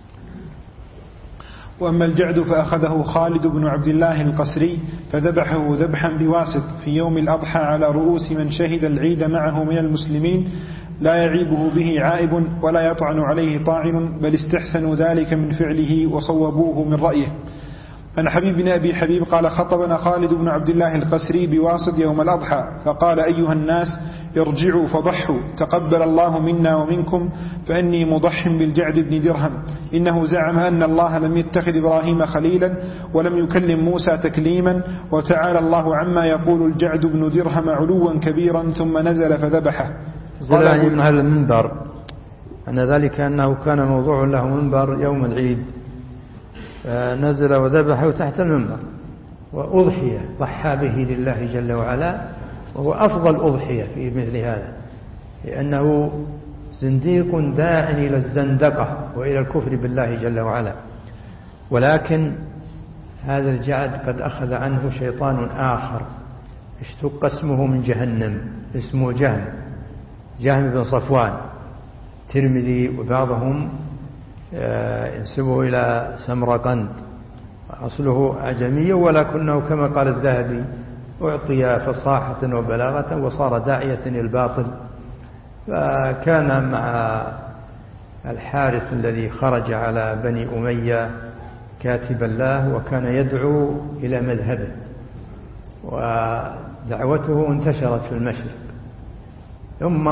وأما الجعد فأخذه خالد بن عبد الله القسري فذبحه ذبحا بواسط في يوم الأضحى على رؤوس من شهد العيد معه من المسلمين، لا يعيبه به عائب ولا يطعن عليه طاعن، بل استحسنوا ذلك من فعله وصوبوه من رأيه. عن حبيب بن أبي حبيب قال خطبنا خالد بن عبد الله القسري بواسط يوم الأضحى فقال أيها الناس ارجعوا فضحوا، تقبل الله منا ومنكم، فإني مضح بالجعد بن درهم، إنه زعم أن الله لم يتخذ إبراهيم خليلا ولم يكلم موسى تكليما، وتعالى الله عما يقول الجعد بن درهم علوا كبيرا، ثم نزل فذبحه. قال ابن على المنبر أن ذلك أنه كان موضوع له منبر يوم العيد، نزل وذبحه تحت المنبر وأضحية ضحى به لله جل وعلا، وهو أفضل أضحية في مثل هذا، لأنه زنديق داع إلى الزندقة وإلى الكفر بالله جل وعلا. ولكن هذا الجعد قد أخذ عنه شيطان آخر اشتق اسمه من جهنم، اسمه جهم جهم بن صفوان ترمذي، وبعضهم ينسبه إلى سمرقند، أصله أعجمي ولكنه كما قال الذهبي أعطي فصاحة وبلاغة وصار داعية الباطل. فكان مع الحارث الذي خرج على بني أمية كاتبا له، وكان يدعو إلى مذهبه، ودعوته انتشرت في المشرق. ثم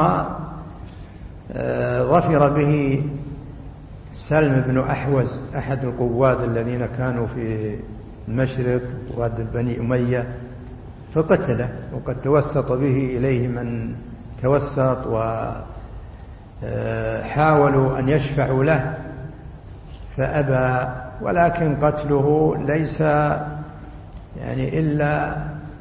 ظفر به سلم بن أحوز أحد القواد الذين كانوا في المشرق واد بني أمية، فقتله، وقد توسط به إليه من توسط وحاولوا أن يشفعوا له فأبى. ولكن قتله ليس يعني إلا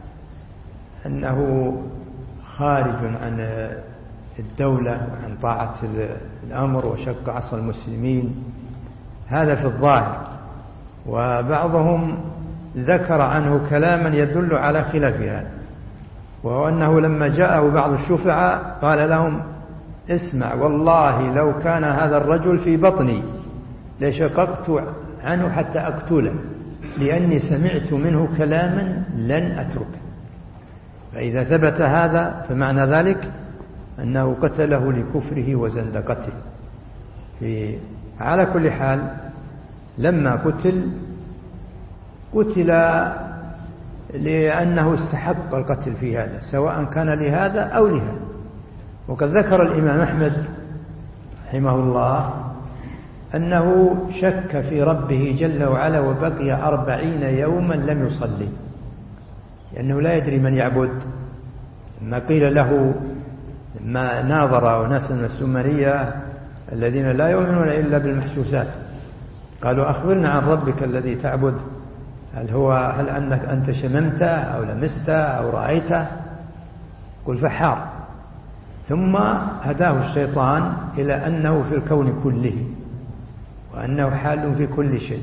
أنه خارج عن الدولة وعن طاعة الأمر وشق عصا المسلمين، هذا في الظاهر. وبعضهم ذكر عنه كلاما يدل على خلاف هذا، وهو أنه لما جاءه بعض الشفعاء قال لهم: اسمع، والله لو كان هذا الرجل في بطني لشققت عنه حتى أقتله، لأني سمعت منه كلاما لن أتركه. فإذا ثبت هذا فمعنى ذلك أنه قتله لكفره وزندقته. في على كل حال لما قتل قتل لأنه استحق القتل في هذا، سواء كان لهذا أو لهذا. وقد ذكر الإمام أحمد رحمه الله أنه شك في ربه جل وعلا وبقي أربعين يوما لم يصلي، لأنه لا يدري من يعبد. ما قيل له ما ناظر ناس من السومرية الذين لا يؤمنون إلا بالمحسوسات، قالوا: أخبرنا عن ربك الذي تعبد، هل هو هل أنك أنت شممته أو لمسته أو رأيته؟ قل فحار. ثم هداه الشيطان إلى أنه في الكون كله وأنه حال في كل شيء،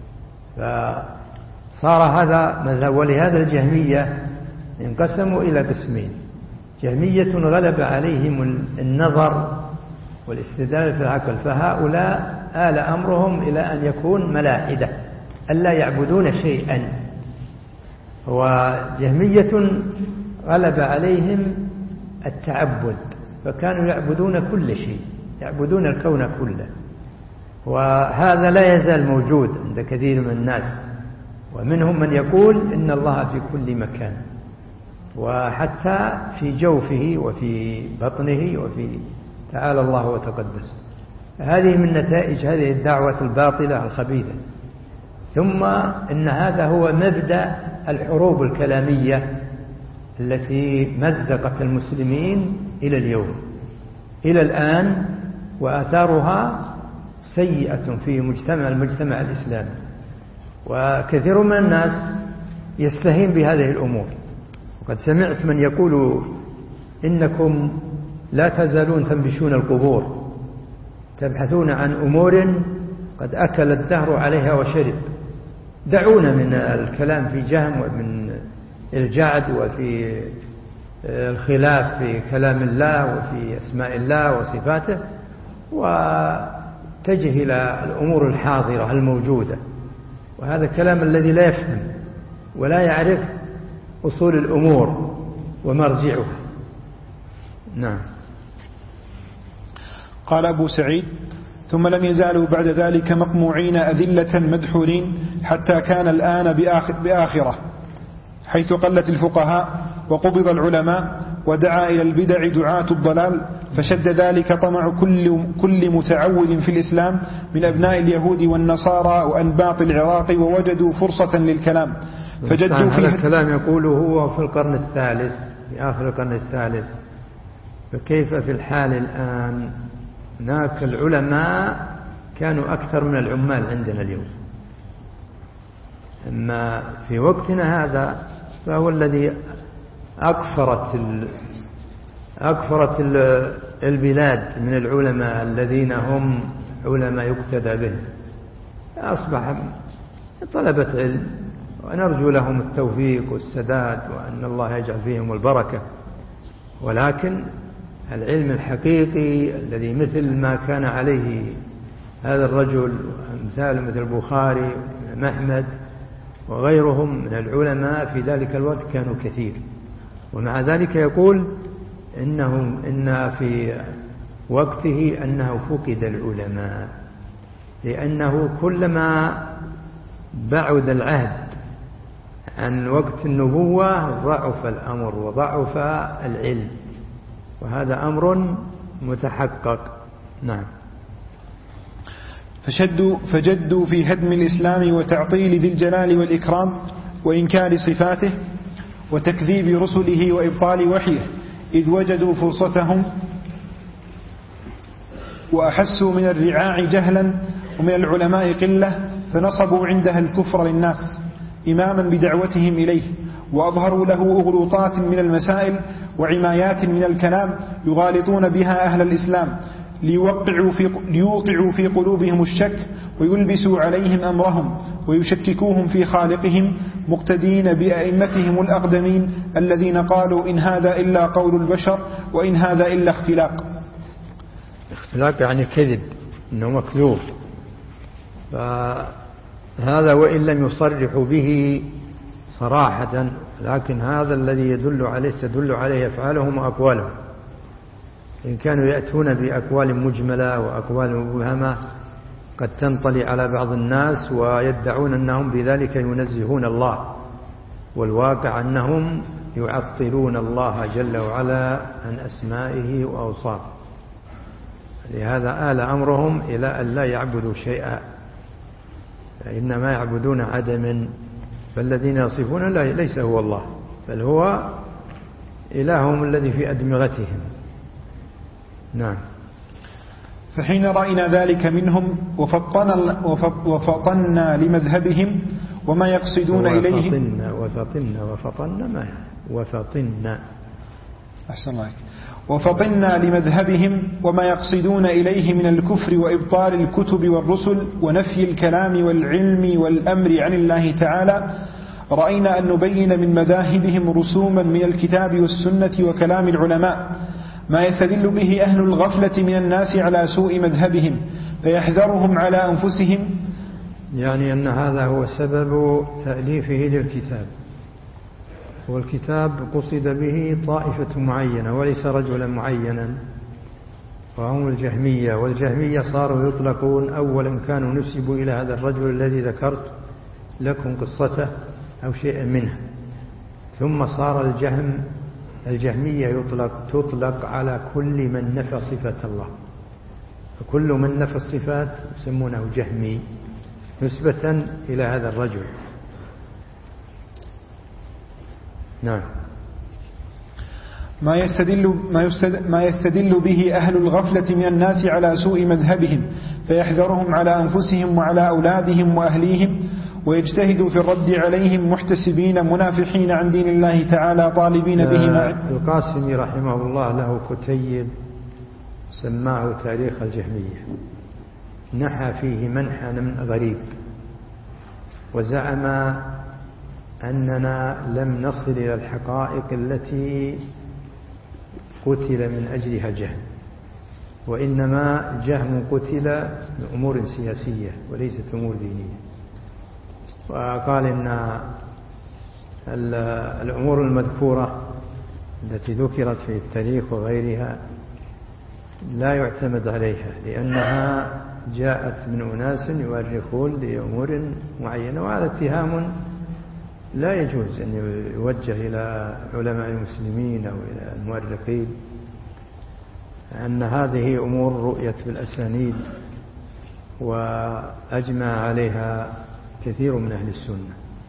فصار هذا مذهب. ولهذا الجهمية انقسموا إلى قسمين: جهمية غلب عليهم النظر والاستدلال في العقل، فهؤلاء آل أمرهم إلى أن يكون ملاحدة ألا يعبدون شيئا. وجهمية غلب عليهم التعبد، فكانوا يعبدون كل شيء، يعبدون الكون كله. وهذا لا يزال موجود عند كثير من الناس، ومنهم من يقول إن الله في كل مكان، وحتى في جوفه وفي بطنه وفي تعالى الله وتقدس. هذه من نتائج هذه الدعوة الباطلة الخبيثة. ثم إن هذا هو مبدأ الحروب الكلامية التي مزقت المسلمين إلى اليوم إلى الآن، وآثارها سيئة في مجتمع المجتمع الإسلامي. وكثير من الناس يستهين بهذه الأمور. وقد سمعت من يقول: إنكم لا تزالون تنبشون القبور، تبحثون عن أمور قد أكل الدهر عليها وشرب. دعونا من الكلام في جهم ومن الجعد وفي الخلاف في كلام الله وفي أسماء الله وصفاته، واتجه إلى الأمور الحاضرة الموجودة. وهذا الكلام الذي لا يفهم ولا يعرف أصول الأمور ومرجعها. نعم. قال أبو سعيد: ثم لم يزالوا بعد ذلك مقموعين أذلة مدحورين حتى كان الآن بآخرة، حيث قلت الفقهاء وقبض العلماء ودعا إلى البدع دعاة الضلال، فشد ذلك طمع كل, كل متعوذ في الإسلام من أبناء اليهود والنصارى وأنباط العراق، ووجدوا فرصة للكلام فجدوا فيه. هذا الكلام يقوله هو في القرن الثالث، في آخر القرن الثالث. فكيف في الحال الآن؟ هناك العلماء كانوا أكثر من العمال عندنا اليوم. أما في وقتنا هذا فهو الذي أكثرت ال... أكثرت ال... البلاد من العلماء الذين هم علماء يقتدى بهم أصبح طلبة علم، ونرجو لهم التوفيق والسداد وأن الله يجعل فيهم البركة. ولكن العلم الحقيقي الذي مثل ما كان عليه هذا الرجل وأمثال مثل البخاري وأحمد وغيرهم من العلماء في ذلك الوقت كانوا كثير. ومع ذلك يقول إنه إن في وقته أنه فقد العلماء، لأنه كلما بعد العهد عن وقت النبوة ضعف الأمر وضعف العلم، وهذا أمر متحقق. نعم. فشدوا فجدوا في هدم الإسلام وتعطيل ذي الجلال والإكرام وإنكار صفاته وتكذيب رسله وإبطال وحيه، إذ وجدوا فرصتهم وأحسوا من الرعاع جهلا ومن العلماء قلة، فنصبوا عندها الكفر للناس إماما بدعوتهم إليه، وأظهروا له أغلوطات من المسائل وعمايات من الكلام يغالطون بها أهل الإسلام ليوقعوا في, ليوقعوا في قلوبهم الشك ويلبسوا عليهم أمرهم ويشككوهم في خالقهم، مقتدين بأئمتهم الأقدمين الذين قالوا إن هذا إلا قول البشر وإن هذا إلا اختلاق. اختلاق يعني كذب، إنه مكذوب. فهذا وإن لم يصرحوا به صراحة، لكن هذا الذي يدل عليه تدل عليه أفعالهم وأقوالهم. إن كانوا يأتون بأقوال مجملة وأقوال مبهمة قد تنطلي على بعض الناس ويدعون أنهم بذلك ينزهون الله، والواقع أنهم يعطلون الله جل وعلا عن أسمائه وأوصافه. لهذا آل أمرهم إلى أن لا يعبدوا شيئا، إنما يعبدون عدما، فالذين يصفون ليس هو الله بل هو إلههم الذي في أدمغتهم. نعم. فحين رأينا ذلك منهم وفطنا, وفطنا لمذهبهم وما يقصدون إليه وفطنا وفطنا وفطنا ما وفطنا أحسن الله وفطنا لمذهبهم وما يقصدون إليه من الكفر وإبطال الكتب والرسل ونفي الكلام والعلم والأمر عن الله تعالى. رأينا أن نبين من مذاهبهم رسوما من الكتاب والسنة وكلام العلماء ما يستدل به أهل الغفلة من الناس على سوء مذهبهم فيحذرهم على أنفسهم، يعني أن هذا هو سبب تأليفه للكتاب. والكتاب قصد به طائفة معينة وليس رجلا معينا، وهم الجهمية. والجهمية صاروا يطلقون، أولا كانوا نسبوا إلى هذا الرجل الذي ذكرت لكم قصته أو شيئا منه، ثم صار الجهم الجهمية يطلق تطلق على كل من نفى صفة الله، فكل من نفى الصفات يسمونه جهمي نسبة إلى هذا الرجل. نعم. ما يستدل, ما, يستدل ما يستدل به أهل الغفلة من الناس على سوء مذهبهم فيحذرهم على أنفسهم وعلى أولادهم وأهليهم، ويجتهدوا في الرد عليهم محتسبين منافحين عن دين الله تعالى طالبين به مع القاسمي رحمه الله له كتيب سماه تاريخ الجهمية، نحى فيه منحى من غريب، وزعم أننا لم نصل إلى الحقائق التي قتل من أجلها جهم، وإنما جهم قتل بأمور سياسية وليست أمور دينية. وقال إن الأمور المذكورة التي ذكرت في التاريخ وغيرها لا يعتمد عليها، لأنها جاءت من أناس يؤرخون لأمور معينة، وهذا اتهام لا يجوز أن يوجه إلى علماء المسلمين أو إلى المؤرخين، أن هذه أمور رؤيت بالأسانيد وأجمع عليها كثير من أهل السنة.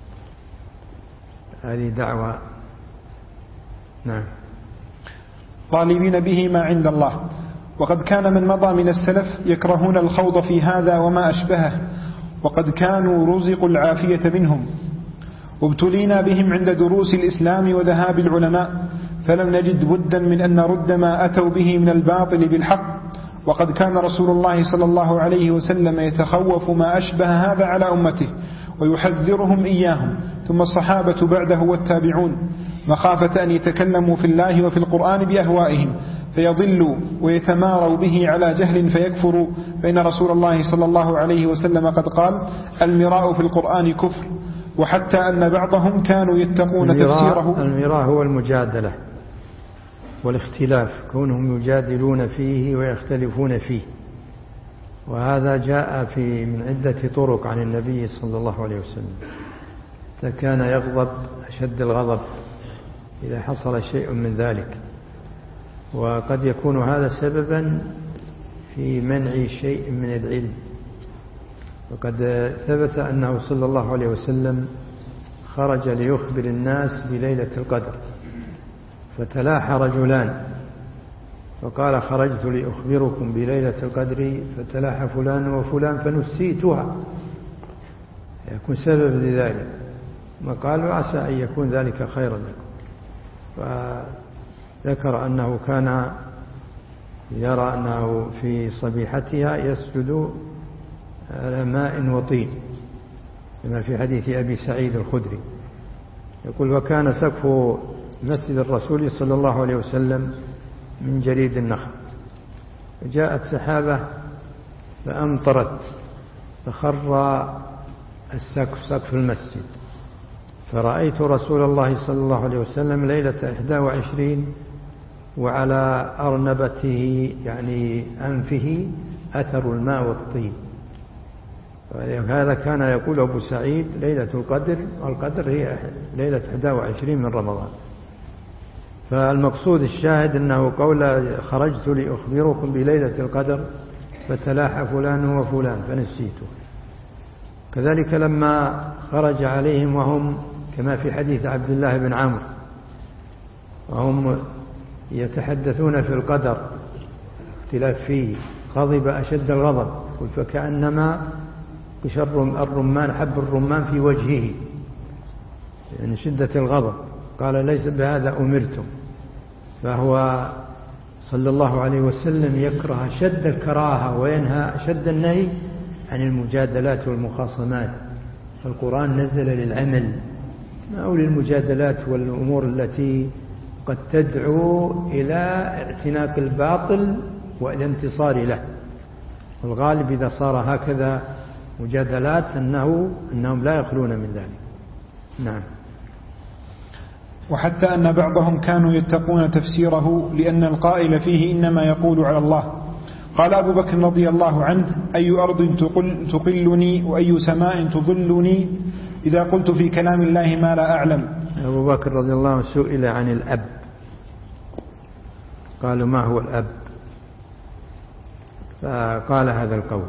هذه دعوة. نعم. طالبين به ما عند الله. وقد كان من مضى من السلف يكرهون الخوض في هذا وما أشبهه، وقد كانوا رزقوا العافية منهم، وابتلينا بهم عند دروس الإسلام وذهاب العلماء، فلم نجد بدا من أن نرد ما أتوا به من الباطل بالحق. وقد كان رسول الله صلى الله عليه وسلم يتخوف ما أشبه هذا على أمته ويحذرهم إياهم، ثم الصحابة بعده والتابعون، مخافة أن يتكلموا في الله وفي القرآن بأهوائهم فيضلوا ويتماروا به على جهل فيكفروا، فإن رسول الله صلى الله عليه وسلم قد قال: المراء في القرآن كفر. وحتى أن بعضهم كانوا يتقون تفسيره. المراء هو المجادلة والاختلاف، كونهم يجادلون فيه ويختلفون فيه، وهذا جاء في من عدة طرق عن النبي صلى الله عليه وسلم. فكان يغضب أشد الغضب إذا حصل شيء من ذلك، وقد يكون هذا سببا في منع شيء من العلم. وقد ثبت أنه صلى الله عليه وسلم خرج ليخبر الناس بليلة القدر، فتلاحى رجلان فقال: خرجت لأخبركم بليلة القدر، فتلاحى فلان وفلان فنسيتها، يكون سبب لذلك. وقالوا: عسى أن يكون ذلك خيرا لكم. فذكر أنه كان يرى أنه في صبيحتها يسجد على ماء وطين، كما في حديث أبي سعيد الخدري يقول: وكان سقف مسجد الرسول صلى الله عليه وسلم من جريد النخل، جاءت سحابة فأمطرت فخر السقف سقف المسجد، فرأيت رسول الله صلى الله عليه وسلم ليلة إحدى وعشرين وعلى أرنبته يعني أنفه أثر الماء والطين. هذا كان يقول أبو سعيد ليلة القدر، والقدر هي ليلة إحدى وعشرين من رمضان. فالمقصود الشاهد أنه قول: خرجت لأخبركم بليلة القدر فتلاحى فلان وفلان فنسيته. كذلك لما خرج عليهم وهم كما في حديث عبد الله بن عمرو وهم يتحدثون في القدر اختلاف فيه، غضب أشد الغضب، فكأنما قشر الرمان حب الرمان في وجهه، يعني شدة الغضب. قال: ليس بهذا أمرتم. فهو صلى الله عليه وسلم يكره شد الكراهة وينهى شد النهي عن المجادلات والمخاصمات. فالقرآن نزل للعمل أو للمجادلات والأمور التي قد تدعو إلى اعتناق الباطل والانتصار له. والغالب إذا صار هكذا مجادلات أنه أنهم لا يخلون من ذلك. نعم. وحتى أن بعضهم كانوا يتقون تفسيره، لأن القائل فيه إنما يقول على الله. قال أبو بكر رضي الله عنه: أي أرض تقل تقلني وأي سماء تظلني إذا قلت في كلام الله ما لا أعلم. أبو بكر رضي الله عنه سئل عن الأب، قالوا: ما هو الأب؟ فقال هذا القول.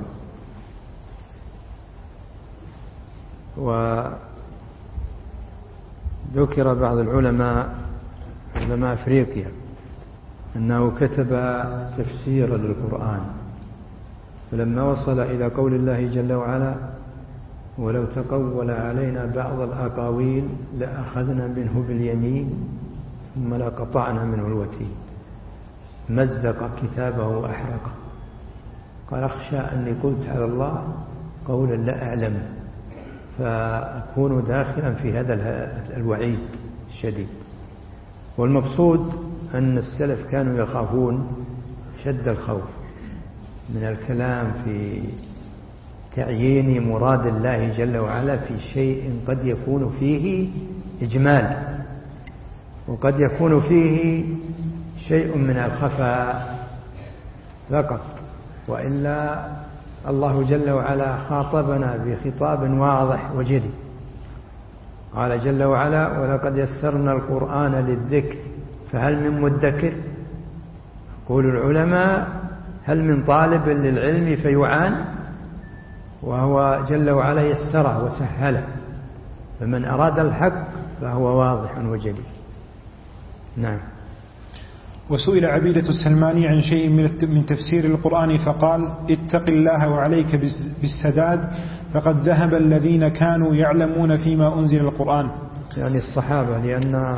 وذكر بعض العلماء علماء أفريقيا أنه كتب تفسيرا للقرآن، فلما وصل إلى قول الله جل وعلا: ولو تقول علينا بعض الأقاويل لأخذنا منه باليمين ثم لقطعنا منه الوتين، مزق كتابه وأحرقه. قال: أخشى أني قلت على الله قولا لا أعلم فأكون داخلا في هذا الوعيد الشديد. والمقصود أن السلف كانوا يخافون شد الخوف من الكلام في تعيين مراد الله جل وعلا في شيء قد يكون فيه إجمال وقد يكون فيه شيء من الخفاء فقط، وإلا الله جل وعلا خاطبنا بخطاب واضح وجلي. قال جل وعلا: ولقد يسرنا القرآن للذكر فهل من مدكر. يقول العلماء: هل من طالب للعلم فيعان؟ وهو جل وعلا يسره وسهله، فمن أراد الحق فهو واضح وجلي. نعم. وسئل عبيدة السلماني عن شيء من تفسير القرآن فقال: اتق الله وعليك بالسداد فقد ذهب الذين كانوا يعلمون فيما أنزل القرآن. يعني الصحابة، لأن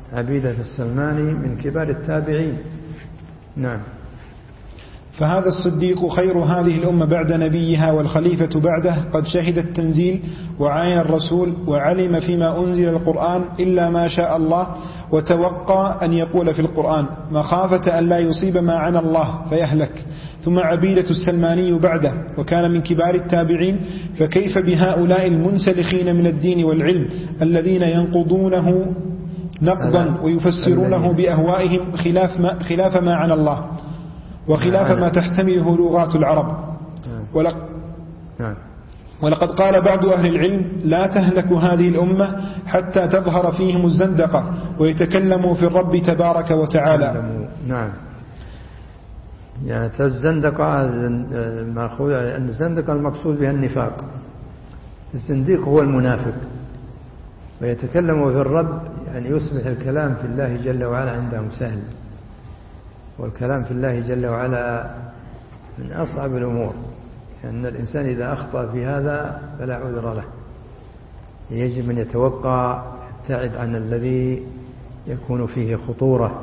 عبيدة السلماني من كبار التابعين. نعم. فهذا الصديق خير هذه الأمة بعد نبيها والخليفة بعده قد شهد التنزيل وعاين الرسول وعلم فيما أنزل القرآن إلا ما شاء الله، وتوقع أن يقول في القرآن مخافة أن لا يصيب ما عن الله فيهلك. ثم عبيدة السلماني بعده وكان من كبار التابعين، فكيف بهؤلاء المنسلخين من الدين والعلم الذين ينقضونه نقضا ويفسرونه بأهوائهم خلاف ما, خلاف ما عن الله وخلاف ما تحتمله لغات العرب. ولقد قال بعض أهل العلم لا تهلك هذه الأمة حتى تظهر فيهم الزندقة ويتكلموا في الرب تبارك وتعالى. نعم. يعني الزندقة الزندقة المقصود بها النفاق. الزنديق هو المنافق، ويتكلموا في الرب يعني يصبح الكلام في الله جل وعلا عندهم سهل، والكلام في الله جل وعلا من أصعب الأمور، لأن الإنسان إذا أخطأ في هذا فلا عذر له، يجب أن يتوقع يبتعد عن الذي يكون فيه خطورة.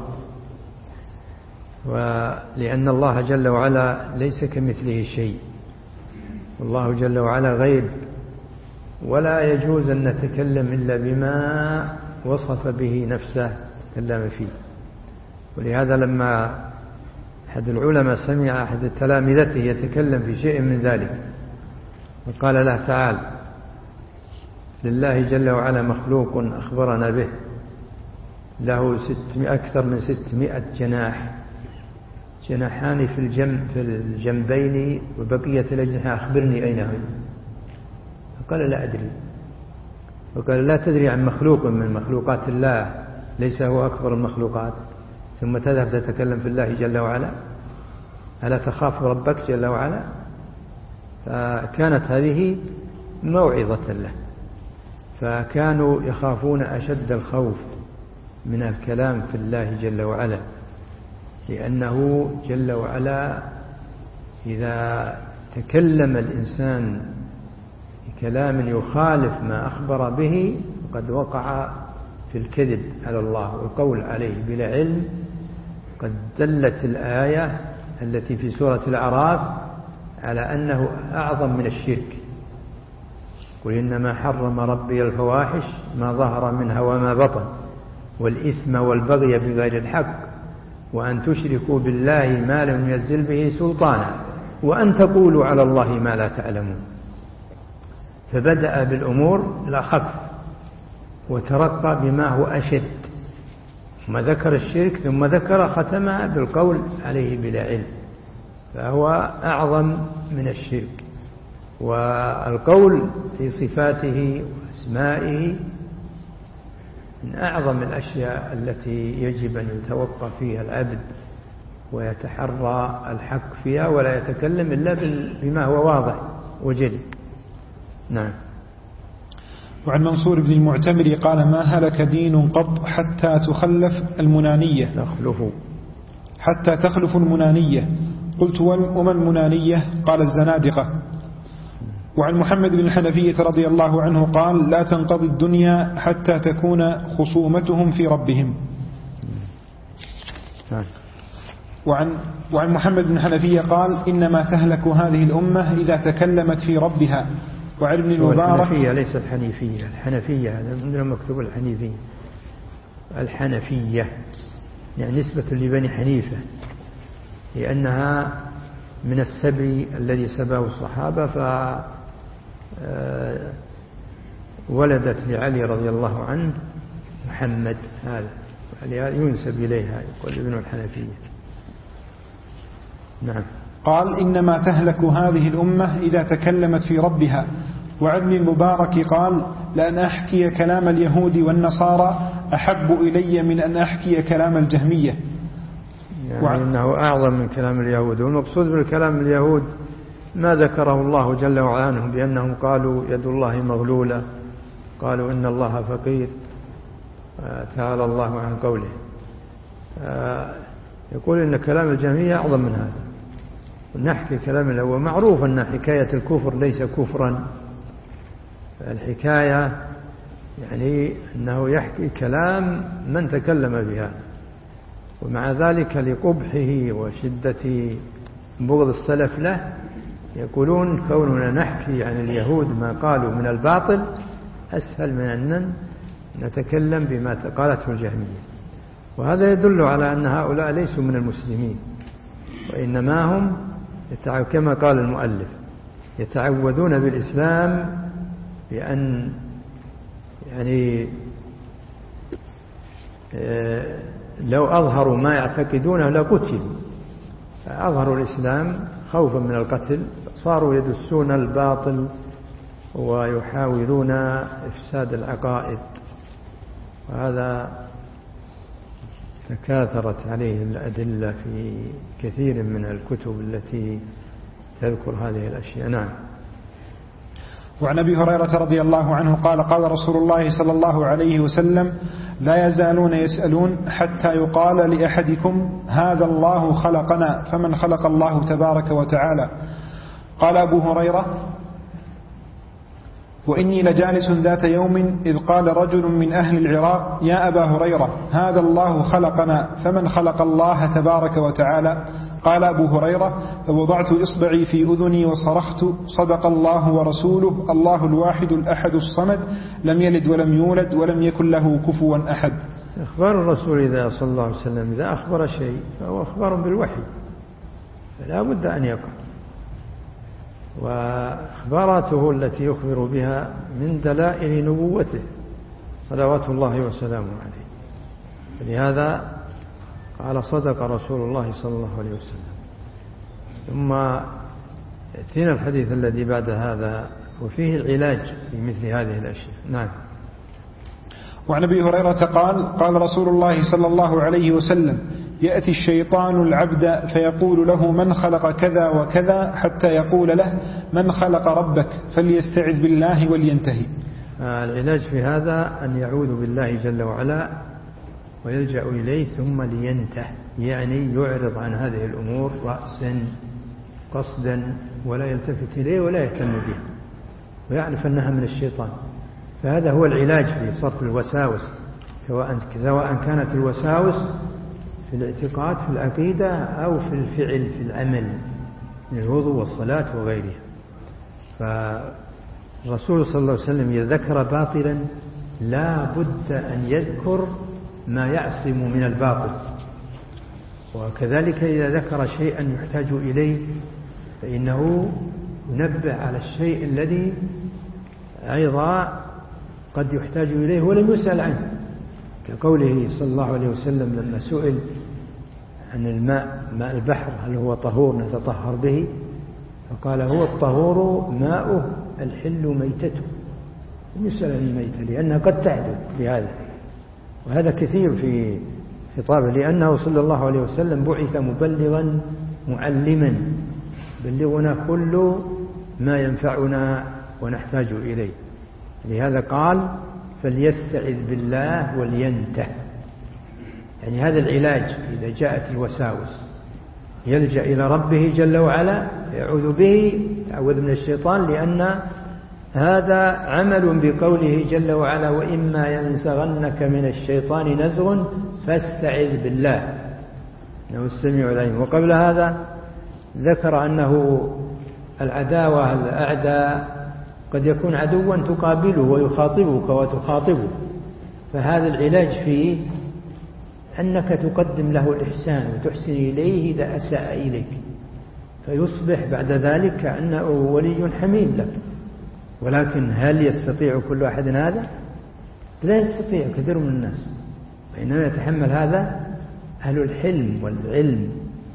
ولأن الله جل وعلا ليس كمثله شيء، والله جل وعلا غيب، ولا يجوز أن نتكلم إلا بما وصف به نفسه تكلم فيه. ولهذا لما أحد العلماء سمع أحد تلامذته يتكلم في شيء من ذلك وقال له تعال، لله جل وعلا مخلوق أخبرنا به له أكثر من ستمائة جناح، جناحان في الجنب في الجنبين وبقية الأجنحة أخبرني أين هم. فقال لا أدري. وقال لا تدري عن مخلوق من مخلوقات الله ليس هو أكبر المخلوقات ثم تذهب تتكلم في الله جل وعلا؟ ألا تخاف ربك جل وعلا؟ فكانت هذه موعظة له، فكانوا يخافون أشد الخوف من الكلام في الله جل وعلا، لأنه جل وعلا إذا تكلم الإنسان بكلام يخالف ما أخبر به قد وقع في الكذب على الله والقول عليه بلا علم. قد دلت الآية التي في سورة الأعراف على أنه أعظم من الشرك. قل إنما حرم ربي الفواحش ما ظهر منها وما بطن والإثم والبغي بغير الحق وأن تشركوا بالله ما لم ينزل به سلطانا وأن تقولوا على الله ما لا تعلمون. فبدأ بالأمور الأخف وترقى بما هو أشد، ثم ذكر الشرك ثم ذكر ختمها بالقول عليه بلا علم، فهو أعظم من الشرك. والقول في صفاته وأسمائه من أعظم الأشياء التي يجب أن يتوقف فيها العبد ويتحرى الحق فيها ولا يتكلم إلا بما هو واضح وجلي. نعم. وعن منصور بن المعتمر قال ما هلك دين قط حتى تخلف المنانية تخلف حتى تخلف المنانية. قلت وما المنانية؟ قال الزنادقة. وعن محمد بن الحنفية رضي الله عنه قال لا تنقضي الدنيا حتى تكون خصومتهم في ربهم. وعن, وعن محمد بن الحنفية قال إنما تهلك هذه الأمة إذا تكلمت في ربها. وعن ابن المبارك الحنفية ليست حنيفية، الحنفية هذا عندنا مكتوب الحنيفية، الحنفية يعني نسبة لبني حنيفة لأنها من السبي الذي سباه الصحابة، فولدت لعلي رضي الله عنه محمد، هذا ينسب إليها يقول ابن الحنفية. نعم. قال إنما تهلك هذه الأمة إذا تكلمت في ربها. وعن ابن المبارك قال لأن أحكي كلام اليهود والنصارى أحب إلي من أن أحكي كلام الجهمية. يعني وعن إنه أعظم من كلام اليهود. والمقصود بالكلام اليهود ما ذكره الله جل وعلا عنهم بأنهم قالوا يد الله مغلولة، قالوا إن الله فقير، تعالى الله عن قوله. يقول إن كلام الجهمية أعظم من هذا. ونحكي كلام الأول معروف أن حكاية الكفر ليس كفرا، الحكاية يعني أنه يحكي كلام من تكلم بها، ومع ذلك لقبحه وشدة بغض السلف له يقولون كوننا نحكي عن اليهود ما قالوا من الباطل أسهل من أن نتكلم بما قالته الجهمية. وهذا يدل على أن هؤلاء ليسوا من المسلمين، وإنما هم كما قال المؤلف يتعوذون بالإسلام بأن يعني لو أظهروا ما يعتقدونه لقتلوا، فأظهروا الإسلام خوفا من القتل، صاروا يدسون الباطل ويحاولون إفساد العقائد، وهذا تكاثرت عليه الأدلة في كثير من الكتب التي تذكر هذه الأشياء. نعم. وعن أبي هريرة رضي الله عنه قال قال رسول الله صلى الله عليه وسلم لا يزالون يسألون حتى يقال لأحدكم هذا الله خلقنا فمن خلق الله تبارك وتعالى. قال أبو هريرة وإني لجالس ذات يوم إذ قال رجل من أهل العراق يا أبا هريرة هذا الله خلقنا فمن خلق الله تبارك وتعالى. قال أبو هريرة فوضعت إصبعي في أذني وصرخت صدق الله ورسوله الله الواحد الأحد الصمد لم يلد ولم يولد ولم يكن له كفوا أحد. إخبار الرسول إذا صلى الله عليه وسلم إذا أخبر شيء فهو أخبار بالوحي فلا بد أن يقع، وإخباراته التي يخبر بها من دلائل نبوته صلوات الله وسلامه عليه. فلهذا قال صدق رسول الله صلى الله عليه وسلم. ثم يأتينا الحديث الذي بعد هذا وفيه العلاج في مثل هذه الأشياء. نعم. وعن أبي هريرة قال قال رسول الله صلى الله عليه وسلم يأتي الشيطان العبد فيقول له من خلق كذا وكذا حتى يقول له من خلق ربك فليستعذ بالله ولينتهي. العلاج في هذا أن يعوذ بالله جل وعلا ويلجأ إليه ثم لينته، يعني يعرض عن هذه الأمور رأسا قصدا ولا يلتفت إليه ولا يهتم بها ويعرف أنها من الشيطان. فهذا هو العلاج في صرف الوساوس، سواء كانت الوساوس في الاعتقاد في العقيدة أو في الفعل في العمل من الوضوء والصلاة وغيرها. فالرسول صلى الله عليه وسلم إذا ذكر باطلا لا بد أن يذكر ما يعصم من الباطل، وكذلك إذا ذكر شيئا يحتاج إليه فإنه ينبه على الشيء الذي أيضا قد يحتاج إليه ولم يسأل عنه، كقوله صلى الله عليه وسلم لما سئل عن الماء ماء البحر هل هو طهور نتطهر به، فقال هو الطهور ماؤه الحل ميتته. لم يسأل عن الميتة لأنها قد تحدث بهذا، وهذا كثير في خطابه لأنه صلى الله عليه وسلم بعث مبلغا معلما بلغنا كل ما ينفعنا ونحتاج إليه. لهذا قال فليستعذ بالله ولينته، يعني هذا العلاج إذا جاءت الوساوس يلجأ إلى ربه جل وعلا يعوذ به تعوذ من الشيطان، لأن هذا عمل بقوله جل وعلا وإما ينزغنك من الشيطان نزغ فاستعذ بالله إنه السميع العليم. وقبل هذا ذكر أنه العداوة الأعداء قد يكون عدوا تقابله ويخاطبك وتخاطبه، فهذا العلاج فيه أنك تقدم له الإحسان وتحسن إليه إذا أساء إليك، فيصبح بعد ذلك كأنه ولي حميم لك. ولكن هل يستطيع كل أحد هذا؟ لا يستطيع كثير من الناس، وإنما يتحمل هذا أهل الحلم والعلم.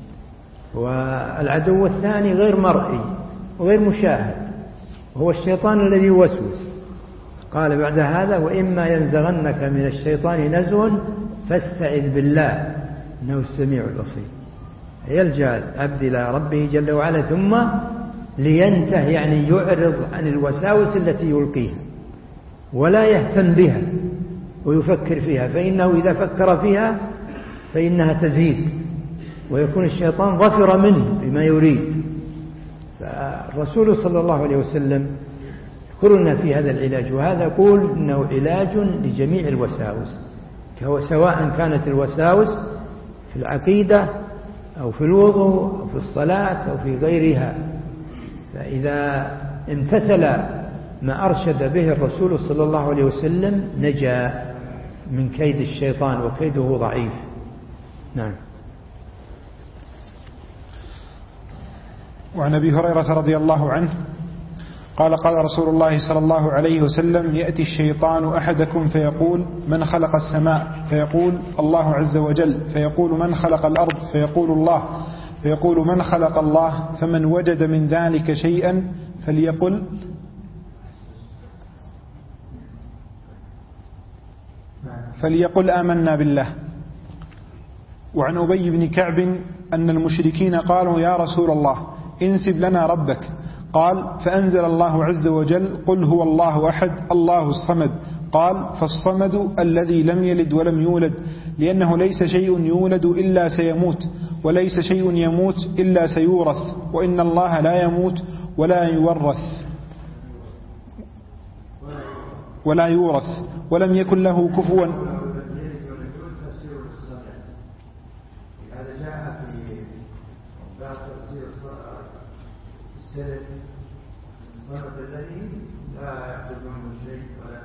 والعدو الثاني غير مرئي وغير مشاهد وهو الشيطان الذي يوسوس. قال بعد هذا وإما ينزغنك من الشيطان نزغ فاستعذ بالله إنه السميع البصير. يلجأ العبد إلى ربه جل وعلا ثم لينته، يعني يعرض عن الوساوس التي يلقيها ولا يهتم بها ويفكر فيها، فإنه إذا فكر فيها فإنها تزيد ويكون الشيطان ظفر منه بما يريد. فالرسول صلى الله عليه وسلم اذكرنا في هذا العلاج. وهذا يقول إنه علاج لجميع الوساوس، سواء كانت الوساوس في العقيدة أو في الوضوء أو في الصلاة أو في غيرها. فإذا امتثل ما أرشد به الرسول صلى الله عليه وسلم نجا من كيد الشيطان، وكيده ضعيف. نعم. وعن أبي هريرة رضي الله عنه قال قال رسول الله صلى الله عليه وسلم: يأتي الشيطان أحدكم فيقول: من خلق السماء؟ فيقول: الله عز وجل. فيقول: من خلق الأرض؟ فيقول: الله. فيقول: من خلق الله؟ فمن وجد من ذلك شيئا فليقل فليقل آمنا بالله. وعن أبي بن كعب أن المشركين قالوا: يا رسول الله انسب لنا ربك. قال: فأنزل الله عز وجل: قل هو الله أحد الله الصمد. قال: فالصمد الذي لم يلد ولم يولد، لأنه ليس شيء يولد إلا سيموت، وليس شيء يموت إلا سيورث، وإن الله لا يموت ولا يورث ولا يورث ولم يكن له كفوا. الصمد الذي لا يحدث منه شيء ولا.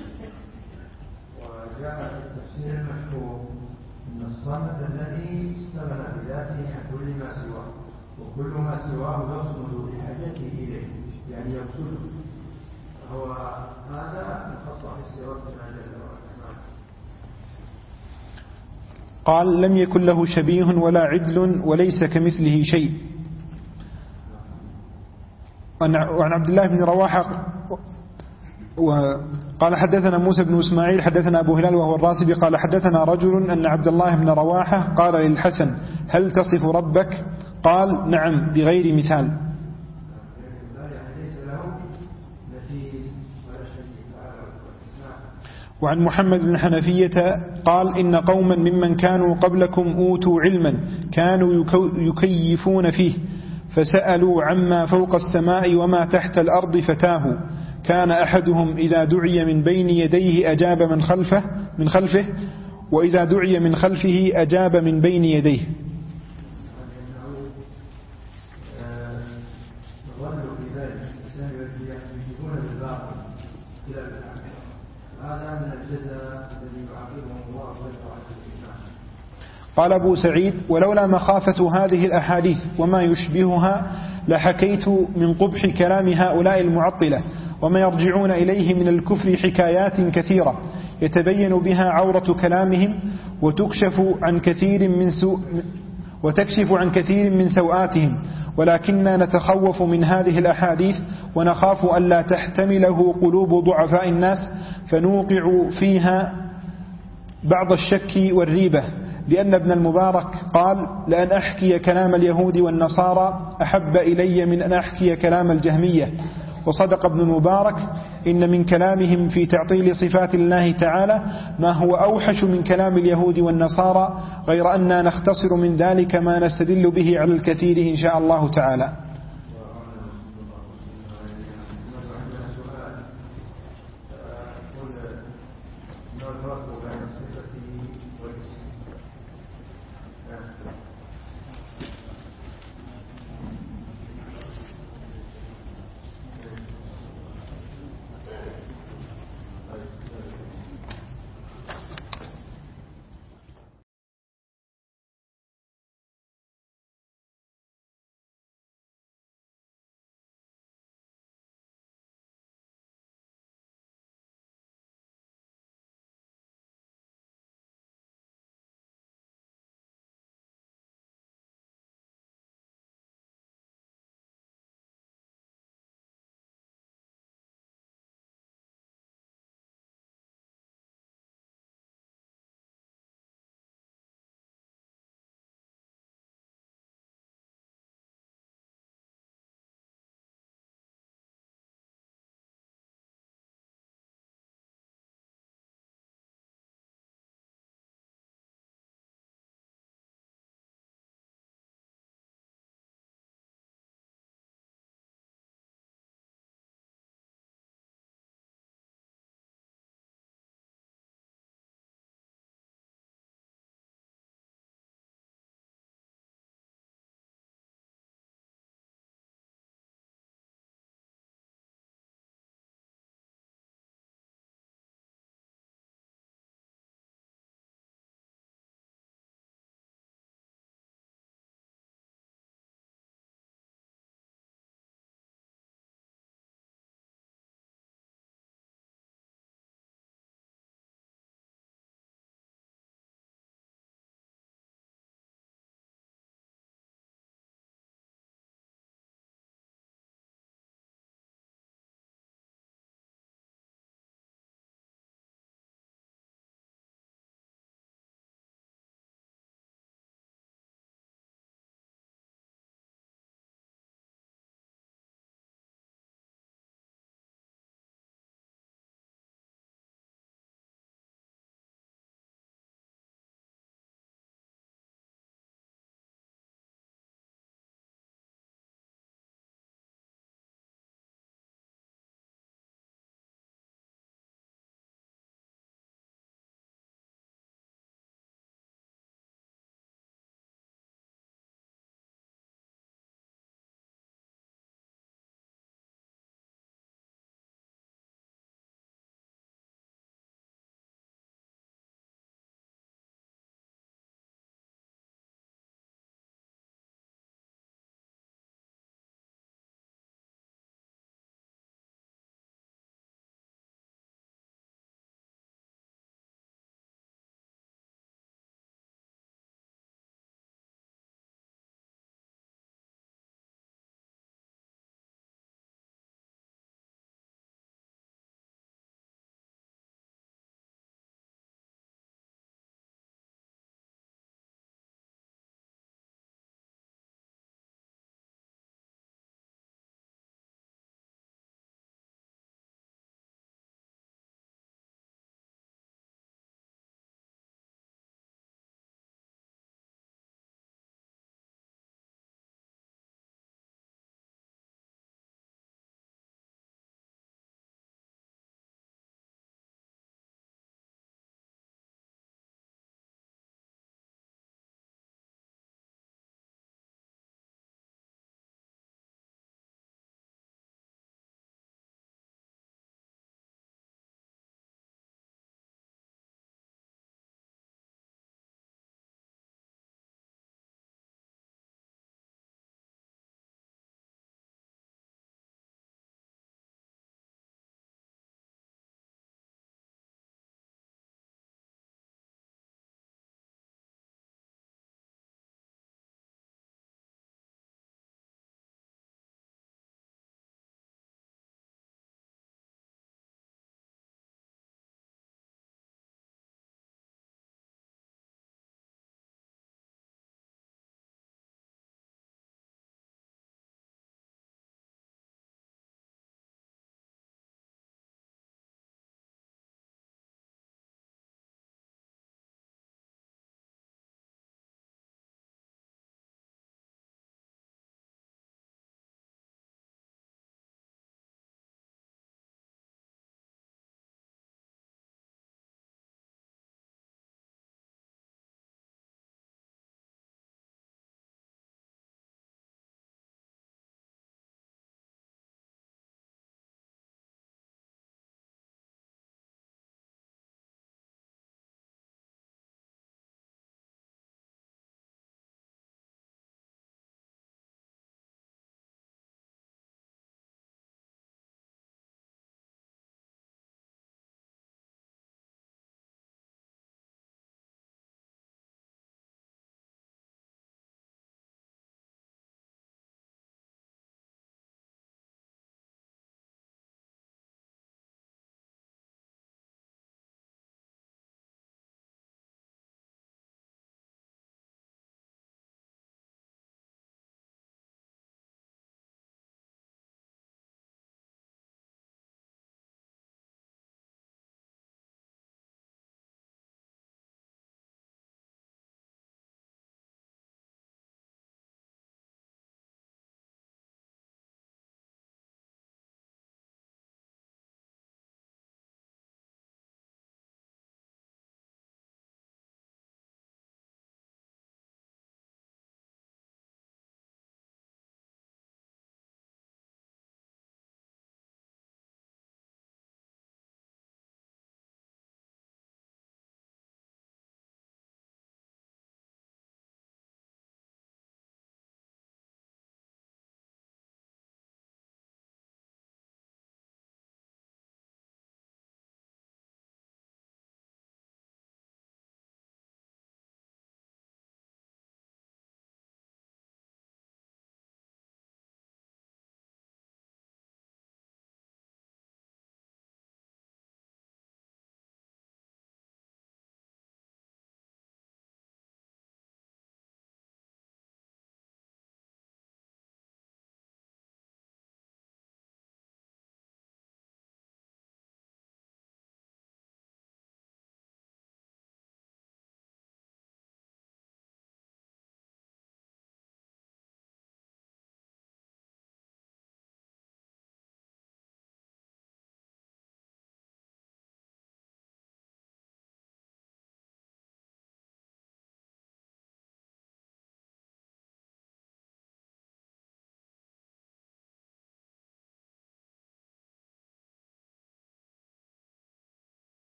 وجاء في التفسير المشهور ان الصمد الذي استغنى بذاته عن كل ما سواه، وكل ما سواه يصمد لحاجته اليه، يعني يقصده. هو هذا من خصائص ربنا جل وعلا. قال: لم يكن له شبيه ولا عدل وليس كمثله شيء. وعن عبد الله بن رواحة قال: حدثنا موسى بن إسماعيل حدثنا أبو هلال وهو الراسبي قال: حدثنا رجل أن عبد الله بن رواحة قال للحسن: هل تصف ربك؟ قال: نعم، بغير مثال. وعن محمد بن حنفية قال: إن قوما ممن كانوا قبلكم أوتوا علما كانوا يكيفون فيه، فسألوا عما فوق السماء وما تحت الأرض فتاهوا. كان أحدهم إذا دعي من بين يديه أجاب من خلفه من خلفه وإذا دعي من خلفه أجاب من بين يديه. قال أبو سعيد: ولولا مخافة هذه الأحاديث وما يشبهها لحكيت من قبح كلام هؤلاء المعطلة وما يرجعون إليه من الكفر حكايات كثيرة يتبين بها عورة كلامهم وتكشف عن كثير من سوء وتكشف عن كثير من سوآتهم، ولكننا نتخوف من هذه الأحاديث ونخاف ألا تحتمله قلوب ضعفاء الناس فنوقع فيها بعض الشك والريبة. لأن ابن المبارك قال: لأن أحكي كلام اليهود والنصارى أحب إلي من أن أحكي كلام الجهمية. وصدق ابن المبارك: إن من كلامهم في تعطيل صفات الله تعالى ما هو أوحش من كلام اليهود والنصارى، غير أننا نختصر من ذلك ما نستدل به على الكثير إن شاء الله تعالى. الفرق